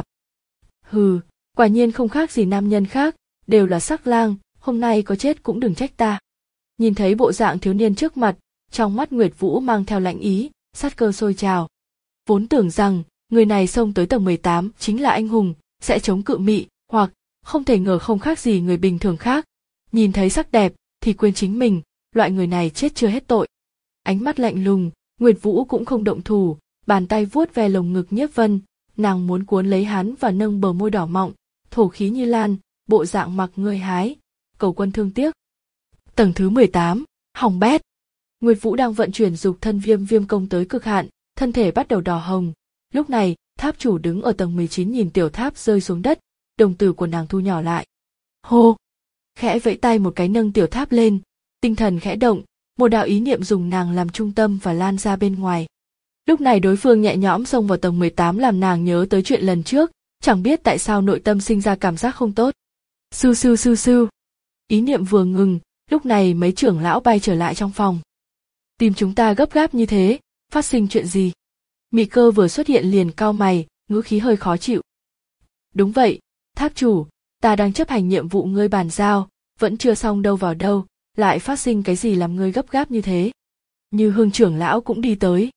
Hừ, quả nhiên không khác gì nam nhân khác, đều là sắc lang, hôm nay có chết cũng đừng trách ta. Nhìn thấy bộ dạng thiếu niên trước mặt, trong mắt Nguyệt Vũ mang theo lạnh ý, sát cơ sôi trào. Vốn tưởng rằng, người này xông tới tầng mười tám chính là anh hùng, sẽ chống cự mị, hoặc, không thể ngờ không khác gì người bình thường khác. Nhìn thấy sắc đẹp, thì quên chính mình, loại người này chết chưa hết tội. Ánh mắt lạnh lùng, Nguyệt Vũ cũng không động thủ, bàn tay vuốt ve lồng ngực Nhiếp Vân, nàng muốn cuốn lấy hắn và nâng bờ môi đỏ mọng, thổ khí như lan, bộ dạng mặc ngươi hái, cầu quân thương tiếc. Tầng thứ mười tám, hỏng bét. Nguyệt Vũ đang vận chuyển dục thân viêm viêm công tới cực hạn, thân thể bắt đầu đỏ hồng. Lúc này, tháp chủ đứng ở tầng mười chín nhìn tiểu tháp rơi xuống đất, đồng tử của nàng thu nhỏ lại. Hô! Khẽ vẫy tay một cái nâng tiểu tháp lên, tinh thần khẽ động, một đạo ý niệm dùng nàng làm trung tâm và lan ra bên ngoài. Lúc này đối phương nhẹ nhõm xông vào tầng mười tám làm nàng nhớ tới chuyện lần trước, chẳng biết tại sao nội tâm sinh ra cảm giác không tốt. Sưu sưu sưu sưu. Ý niệm vừa ngừng, lúc này mấy trưởng lão bay trở lại trong phòng. Tìm chúng ta gấp gáp như thế, phát sinh chuyện gì? Mị Cơ vừa xuất hiện liền cau mày, ngữ khí hơi khó chịu. Đúng vậy, tháp chủ, ta đang chấp hành nhiệm vụ ngươi bàn giao, vẫn chưa xong đâu vào đâu, lại phát sinh cái gì làm ngươi gấp gáp như thế? Như Hương trưởng lão cũng đi tới.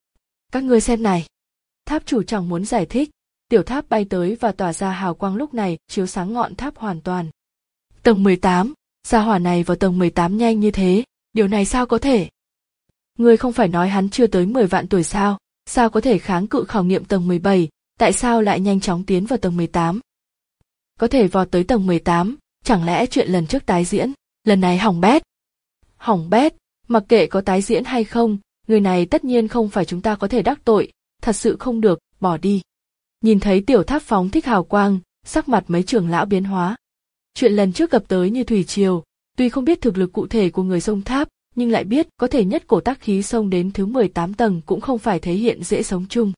Các ngươi xem này. Tháp chủ chẳng muốn giải thích, tiểu tháp bay tới và tỏa ra hào quang lúc này chiếu sáng ngọn tháp hoàn toàn. Tầng mười tám, gia hỏa này vào tầng mười tám nhanh như thế, điều này sao có thể? Ngươi không phải nói hắn chưa tới mười vạn tuổi sao, sao có thể kháng cự khảo nghiệm tầng mười bảy, tại sao lại nhanh chóng tiến vào tầng mười tám? Có thể vọt tới tầng mười tám, chẳng lẽ chuyện lần trước tái diễn, lần này hỏng bét? Hỏng bét, mặc kệ có tái diễn hay không, người này tất nhiên không phải chúng ta có thể đắc tội, thật sự không được, bỏ đi. Nhìn thấy tiểu tháp phóng thích hào quang, sắc mặt mấy trưởng lão biến hóa. Chuyện lần trước gặp tới như thủy triều, tuy không biết thực lực cụ thể của người xông tháp, nhưng lại biết có thể nhất cổ tác khí xông đến thứ mười tám tầng cũng không phải thể hiện dễ sống chung.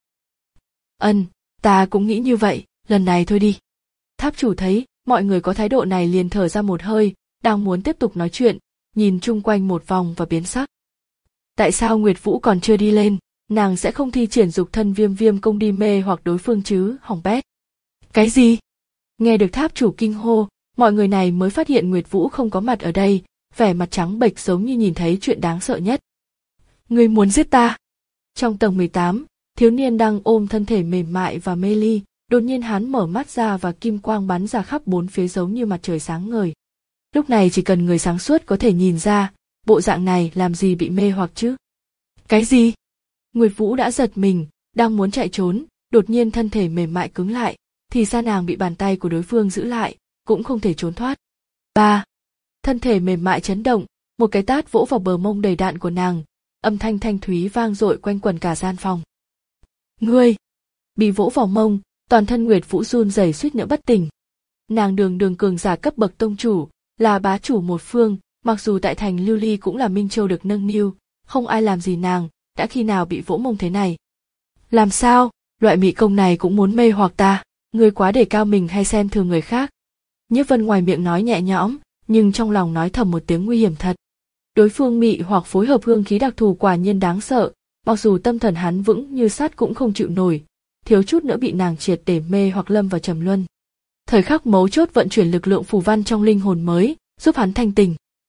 Ân, ta cũng nghĩ như vậy, lần này thôi đi. Tháp chủ thấy mọi người có thái độ này liền thở ra một hơi, đang muốn tiếp tục nói chuyện, nhìn chung quanh một vòng và biến sắc. Tại sao Nguyệt Vũ còn chưa đi lên, nàng sẽ không thi triển dục thân viêm viêm công đi mê hoặc đối phương chứ, hỏng bét. Cái gì? Nghe được tháp chủ kinh hô, mọi người này mới phát hiện Nguyệt Vũ không có mặt ở đây, vẻ mặt trắng bệch giống như nhìn thấy chuyện đáng sợ nhất. Ngươi muốn giết ta? Trong tầng mười tám, thiếu niên đang ôm thân thể mềm mại và mê ly, đột nhiên hắn mở mắt ra và kim quang bắn ra khắp bốn phía giống như mặt trời sáng ngời. Lúc này chỉ cần người sáng suốt có thể nhìn ra, bộ dạng này làm gì bị mê hoặc chứ? Cái gì? Nguyệt Vũ đã giật mình, đang muốn chạy trốn, đột nhiên thân thể mềm mại cứng lại, thì ra nàng bị bàn tay của đối phương giữ lại, cũng không thể trốn thoát. Ba. Thân thể mềm mại chấn động, một cái tát vỗ vào bờ mông đầy đạn của nàng, âm thanh thanh thúy vang dội quanh quần cả gian phòng. Ngươi! Bị vỗ vào mông, toàn thân Nguyệt Vũ run rẩy suýt nữa bất tỉnh. Nàng đường đường cường giả cấp bậc tông chủ, là bá chủ một phương, mặc dù tại thành Lưu Ly cũng là Minh Châu được nâng niu, không ai làm gì nàng, đã khi nào bị vỗ mông thế này. Làm sao, loại mị công này cũng muốn mê hoặc ta, ngươi quá để cao mình hay xem thường người khác. Nhiếp Vân ngoài miệng nói nhẹ nhõm, nhưng trong lòng nói thầm một tiếng nguy hiểm thật. Đối phương mị hoặc phối hợp hương khí đặc thù quả nhiên đáng sợ, mặc dù tâm thần hắn vững như sắt cũng không chịu nổi, thiếu chút nữa bị nàng triệt để mê hoặc lâm vào trầm luân. Thời khắc mấu chốt vận chuyển lực lượng phù văn trong linh hồn mới, giúp hắn thanh tỉnh.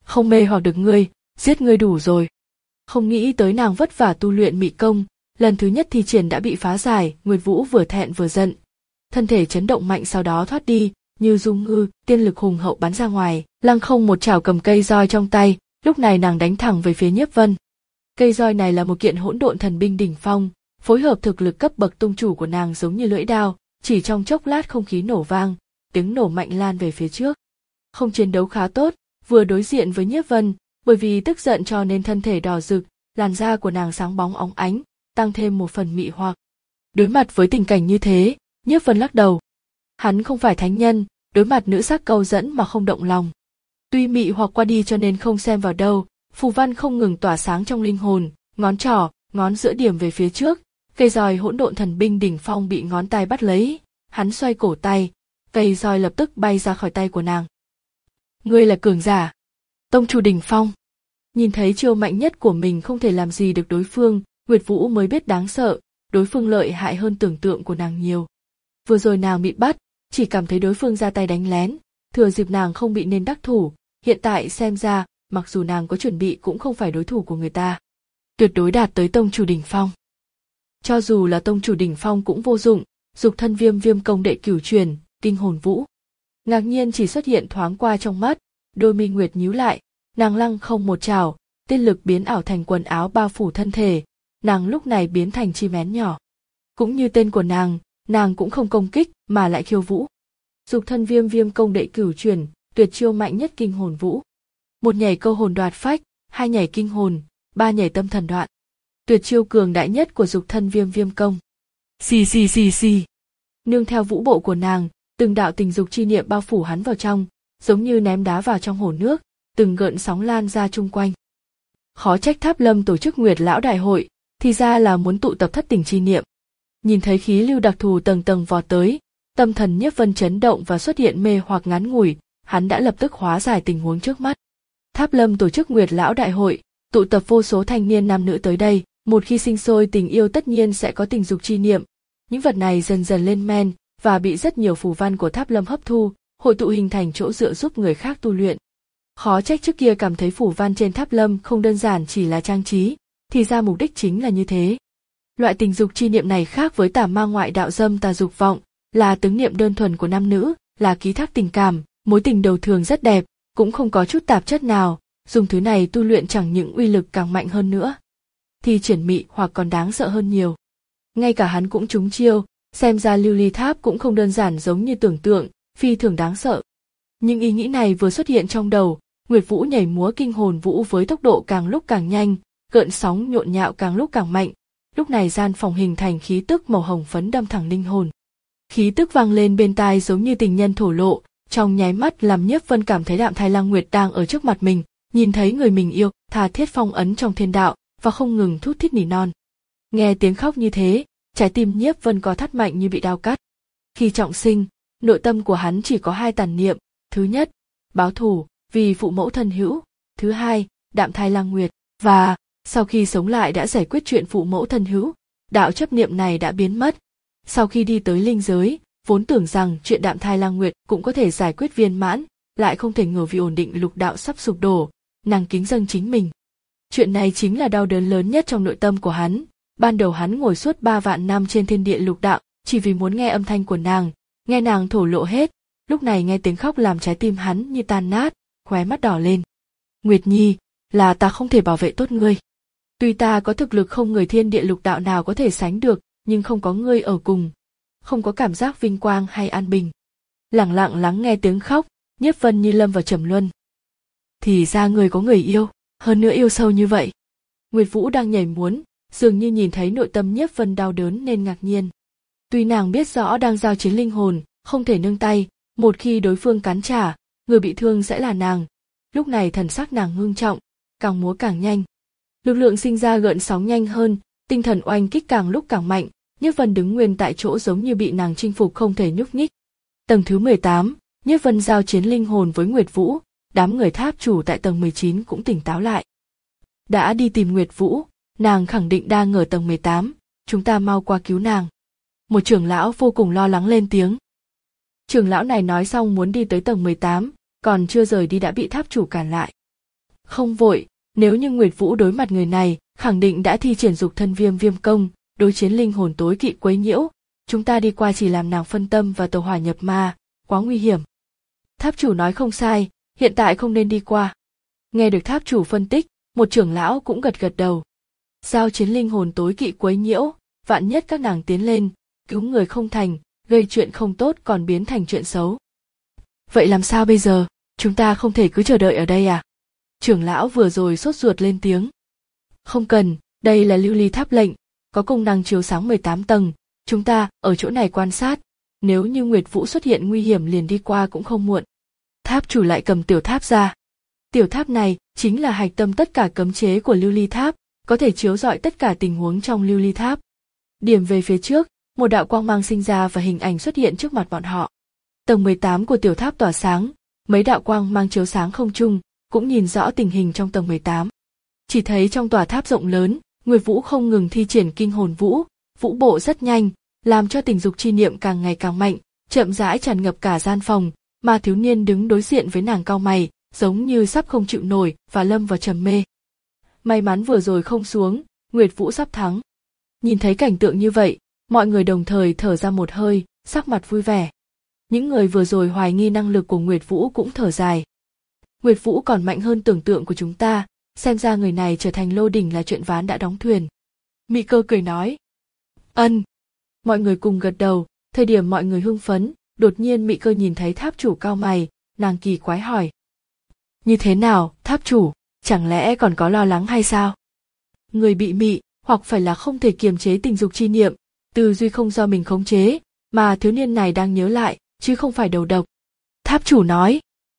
Không mê hoặc được ngươi, giết ngươi đủ rồi. Không nghĩ tới nàng vất vả tu luyện mị công, lần thứ nhất thi triển đã bị phá giải. Nguyệt Vũ vừa thẹn vừa giận, thân thể chấn động mạnh, sau đó thoát đi, như dung ngư, tiên lực hùng hậu bắn ra ngoài. Lăng Không một chảo cầm cây roi trong tay, lúc này nàng đánh thẳng về phía Nhiếp Vân. Cây roi này là một kiện hỗn độn thần binh đỉnh phong, phối hợp thực lực cấp bậc tông chủ của nàng giống như lưỡi đao, chỉ trong chốc lát không khí nổ vang, tiếng nổ mạnh lan về phía trước. Không chiến đấu khá tốt, vừa đối diện với Nhiếp Vân, bởi vì tức giận cho nên thân thể đỏ rực, làn da của nàng sáng bóng óng ánh, tăng thêm một phần mị hoặc. Đối mặt với tình cảnh như thế, Nhiếp Vân lắc đầu. Hắn không phải thánh nhân, đối mặt nữ sắc câu dẫn mà không động lòng. Tuy mị hoặc qua đi cho nên không xem vào đâu, phù văn không ngừng tỏa sáng trong linh hồn, ngón trỏ, ngón giữa điểm về phía trước, cây roi hỗn độn thần binh đỉnh phong bị ngón tay bắt lấy, hắn xoay cổ tay, cây roi lập tức bay ra khỏi tay của nàng. Ngươi là cường giả, tông chủ đỉnh phong. Nhìn thấy chiêu mạnh nhất của mình không thể làm gì được đối phương, Nguyệt Vũ mới biết đáng sợ, đối phương lợi hại hơn tưởng tượng của nàng nhiều. Vừa rồi nàng bị bắt, chỉ cảm thấy đối phương ra tay đánh lén, thừa dịp nàng không bị nên đắc thủ, hiện tại xem ra, mặc dù nàng có chuẩn bị cũng không phải đối thủ của người ta. Tuyệt đối đạt tới tông chủ đỉnh phong. Cho dù là tông chủ đỉnh phong cũng vô dụng, dục thân viêm viêm công đệ cửu truyền, kinh hồn vũ. Ngạc nhiên chỉ xuất hiện thoáng qua trong mắt, đôi mi Nguyệt nhíu lại, nàng Lăng Không một chảo, tiên lực biến ảo thành quần áo bao phủ thân thể, nàng lúc này biến thành chim én nhỏ. Cũng như tên của nàng, nàng cũng không công kích mà lại khiêu vũ. Dục thân viêm viêm công đệ cửu truyền, tuyệt chiêu mạnh nhất kinh hồn vũ. Một nhảy câu hồn đoạt phách, hai nhảy kinh hồn, ba nhảy tâm thần đoạn. Tuyệt chiêu cường đại nhất của dục thân viêm viêm công. Xì xì xì xì. Nương theo vũ bộ của nàng, từng đạo tình dục chi niệm bao phủ hắn vào trong, giống như ném đá vào trong hồ nước, từng gợn sóng lan ra chung quanh. Khó trách Tháp Lâm tổ chức Nguyệt Lão Đại hội, thì ra là muốn tụ tập thất tình chi niệm. Nhìn thấy khí lưu đặc thù tầng tầng vọt tới, tâm thần Nhiếp Vân chấn động và xuất hiện mê hoặc ngắn ngủi, hắn đã lập tức hóa giải tình huống trước mắt. Tháp Lâm tổ chức Nguyệt Lão Đại hội, tụ tập vô số thanh niên nam nữ tới đây, một khi sinh sôi tình yêu tất nhiên sẽ có tình dục chi niệm. Những vật này dần dần lên men và bị rất nhiều phù văn của Tháp Lâm hấp thu, hội tụ hình thành chỗ dựa giúp người khác tu luyện. Khó trách trước kia cảm thấy phù văn trên Tháp Lâm không đơn giản chỉ là trang trí, thì ra mục đích chính là như thế. Loại tình dục chi niệm này khác với tà ma ngoại đạo dâm tà dục vọng, là tướng niệm đơn thuần của nam nữ, là ký thác tình cảm, mối tình đầu thường rất đẹp, cũng không có chút tạp chất nào, dùng thứ này tu luyện chẳng những uy lực càng mạnh hơn nữa, thì triển mị hoặc còn đáng sợ hơn nhiều. Ngay cả hắn cũng trúng chiêu, xem ra lưu ly tháp cũng không đơn giản giống như tưởng tượng, phi thường đáng sợ. Nhưng ý nghĩ này vừa xuất hiện trong đầu, Nguyệt Vũ nhảy múa kinh hồn vũ với tốc độ càng lúc càng nhanh, gợn sóng nhộn nhạo càng lúc càng mạnh. Lúc này gian phòng hình thành khí tức màu hồng phấn đâm thẳng linh hồn. Khí tức vang lên bên tai giống như tình nhân thổ lộ, trong nháy mắt làm Nhiếp Vân cảm thấy Đạm Thai Lang Nguyệt đang ở trước mặt mình, nhìn thấy người mình yêu, tha thiết phong ấn trong thiên đạo, và không ngừng thút thít nỉ non. Nghe tiếng khóc như thế, trái tim Nhiếp Vân có thắt mạnh như bị đao cắt. Khi trọng sinh, nội tâm của hắn chỉ có hai tàn niệm, thứ nhất, báo thù, vì phụ mẫu thân hữu, thứ hai, Đạm Thai Lang Nguyệt, và sau khi sống lại đã giải quyết chuyện phụ mẫu thân hữu, đạo chấp niệm này đã biến mất. Sau khi đi tới linh giới, vốn tưởng rằng chuyện Đạm Thai Lang Nguyệt cũng có thể giải quyết viên mãn, lại không thể ngờ vì ổn định lục đạo sắp sụp đổ, nàng kính dâng chính mình. Chuyện này chính là đau đớn lớn nhất trong nội tâm của hắn. Ban đầu hắn ngồi suốt ba vạn năm trên thiên địa lục đạo, chỉ vì muốn nghe âm thanh của nàng, nghe nàng thổ lộ hết. Lúc này nghe tiếng khóc làm trái tim hắn như tan nát, khóe mắt đỏ lên. Nguyệt Nhi, là ta không thể bảo vệ tốt ngươi. Tuy ta có thực lực không người thiên địa lục đạo nào có thể sánh được, nhưng không có ngươi ở cùng, không có cảm giác vinh quang hay an bình. Lẳng lặng lắng nghe tiếng khóc, Nhiếp Vân như lâm vào trầm luân. Thì ra ngươi có người yêu, hơn nữa yêu sâu như vậy. Nguyệt Vũ đang nhảy muốn, dường như nhìn thấy nội tâm Nhiếp Vân đau đớn nên ngạc nhiên. Tuy nàng biết rõ đang giao chiến linh hồn, không thể nương tay, một khi đối phương cắn trả, người bị thương sẽ là nàng. Lúc này thần sắc nàng ngưng trọng, càng múa càng nhanh. Lực lượng sinh ra gợn sóng nhanh hơn, tinh thần oanh kích càng lúc càng mạnh, Nhiếp Vân đứng nguyên tại chỗ giống như bị nàng chinh phục không thể nhúc nhích. Tầng thứ mười tám, Nhiếp Vân giao chiến linh hồn với Nguyệt Vũ, đám người tháp chủ tại tầng mười chín cũng tỉnh táo lại. Đã đi tìm Nguyệt Vũ, nàng khẳng định đang ở tầng mười tám, chúng ta mau qua cứu nàng. Một trưởng lão vô cùng lo lắng lên tiếng. Trưởng lão này nói xong muốn đi tới tầng mười tám, còn chưa rời đi đã bị tháp chủ cản lại. Không vội, nếu như Nguyệt Vũ đối mặt người này, khẳng định đã thi triển dục thân viêm viêm công, đối chiến linh hồn tối kỵ quấy nhiễu, chúng ta đi qua chỉ làm nàng phân tâm và tẩu hỏa nhập ma, quá nguy hiểm. Tháp chủ nói không sai, hiện tại không nên đi qua. Nghe được tháp chủ phân tích, một trưởng lão cũng gật gật đầu. Giao chiến linh hồn tối kỵ quấy nhiễu, vạn nhất các nàng tiến lên, cứu người không thành, gây chuyện không tốt còn biến thành chuyện xấu. Vậy làm sao bây giờ, chúng ta không thể cứ chờ đợi ở đây à? Trưởng lão vừa rồi sốt ruột lên tiếng. Không cần, đây là lưu ly tháp lệnh, có công năng chiếu sáng mười tám tầng, chúng ta ở chỗ này quan sát, nếu như Nguyệt Vũ xuất hiện nguy hiểm liền đi qua cũng không muộn. Tháp chủ lại cầm tiểu tháp ra. Tiểu tháp này chính là hạch tâm tất cả cấm chế của lưu ly tháp, có thể chiếu rọi tất cả tình huống trong lưu ly tháp. Điểm về phía trước, một đạo quang mang sinh ra và hình ảnh xuất hiện trước mặt bọn họ. Tầng mười tám của tiểu tháp tỏa sáng, mấy đạo quang mang chiếu sáng không trung, cũng nhìn rõ tình hình trong tầng mười tám. Chỉ thấy trong tòa tháp rộng lớn, Nguyệt Vũ không ngừng thi triển kinh hồn vũ, vũ bộ rất nhanh, làm cho tình dục chi niệm càng ngày càng mạnh, chậm rãi tràn ngập cả gian phòng, mà thiếu niên đứng đối diện với nàng cau mày, giống như sắp không chịu nổi và lâm vào trầm mê. May mắn vừa rồi không xuống, Nguyệt Vũ sắp thắng. Nhìn thấy cảnh tượng như vậy, mọi người đồng thời thở ra một hơi, sắc mặt vui vẻ. Những người vừa rồi hoài nghi năng lực của Nguyệt Vũ cũng thở dài. Nguyệt Vũ còn mạnh hơn tưởng tượng của chúng ta, xem ra người này trở thành lô đỉnh là chuyện ván đã đóng thuyền. Mị Cơ cười nói. Ân. Mọi người cùng gật đầu, thời điểm mọi người hưng phấn, đột nhiên Mị Cơ nhìn thấy tháp chủ cau mày, nàng kỳ quái hỏi. Như thế nào, tháp chủ, chẳng lẽ còn có lo lắng hay sao? Người bị mị, hoặc phải là không thể kiềm chế tình dục chi niệm, tư duy không do mình khống chế, mà thiếu niên này đang nhớ lại, chứ không phải đầu độc. Tháp chủ nói.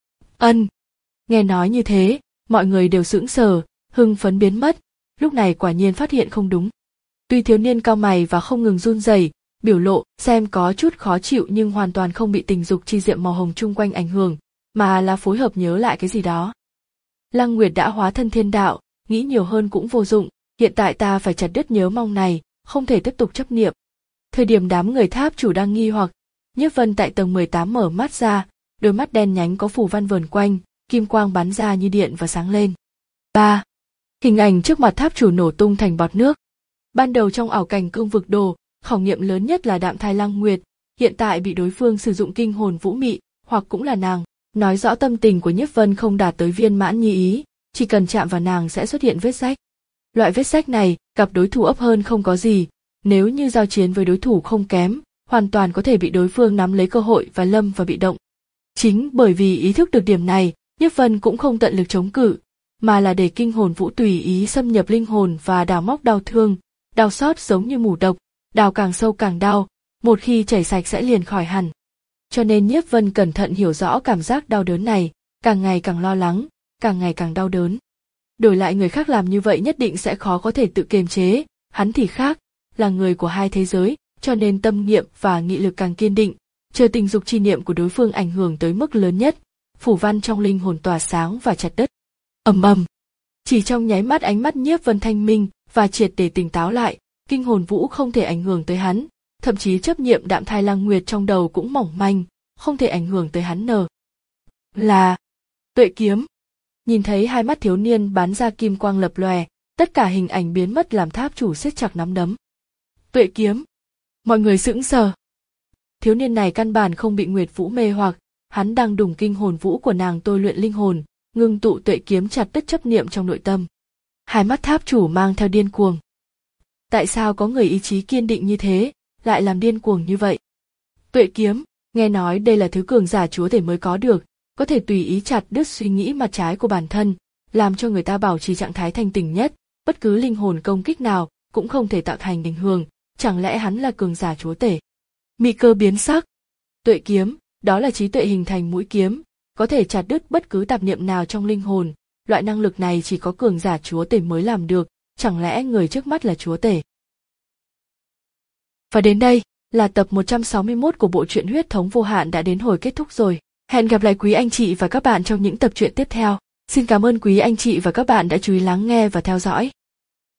Ân. Nghe nói như thế, mọi người đều sững sờ, hưng phấn biến mất, lúc này quả nhiên phát hiện không đúng. Tuy thiếu niên cau mày và không ngừng run rẩy, biểu lộ xem có chút khó chịu nhưng hoàn toàn không bị tình dục chi diệm màu hồng chung quanh ảnh hưởng, mà là phối hợp nhớ lại cái gì đó. Lăng Nguyệt đã hóa thân thiên đạo, nghĩ nhiều hơn cũng vô dụng, hiện tại ta phải chặt đứt nhớ mong này, không thể tiếp tục chấp niệm. Thời điểm đám người tháp chủ đang nghi hoặc, Nhiếp Vân tại tầng mười tám mở mắt ra, đôi mắt đen nhánh có phù văn vờn quanh, kim quang bắn ra như điện và sáng lên. Ba. Hình ảnh trước mặt tháp chủ nổ tung thành bọt nước. Ban đầu trong ảo cảnh cương vực đồ, khảo nghiệm lớn nhất là đạm thai Lăng Nguyệt, hiện tại bị đối phương sử dụng kinh hồn vũ mị, hoặc cũng là nàng, nói rõ tâm tình của Nhiếp Vân không đạt tới viên mãn như ý, chỉ cần chạm vào nàng sẽ xuất hiện vết rách. Loại vết rách này, gặp đối thủ ấp hơn không có gì, nếu như giao chiến với đối thủ không kém, hoàn toàn có thể bị đối phương nắm lấy cơ hội và lâm vào bị động. Chính bởi vì ý thức được điểm này, Nhiếp Vân cũng không tận lực chống cự, mà là để kinh hồn vũ tùy ý xâm nhập linh hồn và đào móc đau thương, đau xót giống như mủ độc, đào càng sâu càng đau, một khi chảy sạch sẽ liền khỏi hẳn. Cho nên Nhiếp Vân cẩn thận hiểu rõ cảm giác đau đớn này, càng ngày càng lo lắng, càng ngày càng đau đớn. Đổi lại người khác làm như vậy nhất định sẽ khó có thể tự kiềm chế, hắn thì khác, là người của hai thế giới, cho nên tâm niệm và nghị lực càng kiên định, chờ tình dục chi niệm của đối phương ảnh hưởng tới mức lớn nhất, phủ văn trong linh hồn tỏa sáng và chặt đất. Ầm ầm. Chỉ trong nháy mắt ánh mắt Nhiếp Vân thanh minh và triệt để tỉnh táo lại, kinh hồn vũ không thể ảnh hưởng tới hắn, thậm chí chấp niệm đạm thai Lăng Nguyệt trong đầu cũng mỏng manh, không thể ảnh hưởng tới hắn nở. Là Tuệ kiếm. Nhìn thấy hai mắt thiếu niên bắn ra kim quang lập lòe, tất cả hình ảnh biến mất làm tháp chủ siết chặt nắm đấm. Tuệ kiếm. Mọi người sững sờ. Thiếu niên này căn bản không bị Nguyệt Vũ mê hoặc, hắn đang đùng kinh hồn vũ của nàng tôi luyện linh hồn, ngưng tụ tuệ kiếm chặt đứt chấp niệm trong nội tâm. Hai mắt tháp chủ mang theo điên cuồng. Tại sao có người ý chí kiên định như thế, lại làm điên cuồng như vậy? Tuệ kiếm, nghe nói đây là thứ cường giả chúa tể mới có được, có thể tùy ý chặt đứt suy nghĩ mặt trái của bản thân, làm cho người ta bảo trì trạng thái thanh tỉnh nhất, bất cứ linh hồn công kích nào cũng không thể tạo thành ảnh hưởng, chẳng lẽ hắn là cường giả chúa tể? Mị Cơ biến sắc. Tuệ kiếm, đó là trí tuệ hình thành mũi kiếm, có thể chặt đứt bất cứ tạp niệm nào trong linh hồn, loại năng lực này chỉ có cường giả chúa tể mới làm được, chẳng lẽ người trước mắt là chúa tể? Và đến đây là tập một trăm sáu mươi mốt của bộ truyện Huyết thống vô hạn đã đến hồi kết thúc rồi. Hẹn gặp lại quý anh chị và các bạn trong những tập truyện tiếp theo. Xin cảm ơn quý anh chị và các bạn đã chú ý lắng nghe và theo dõi.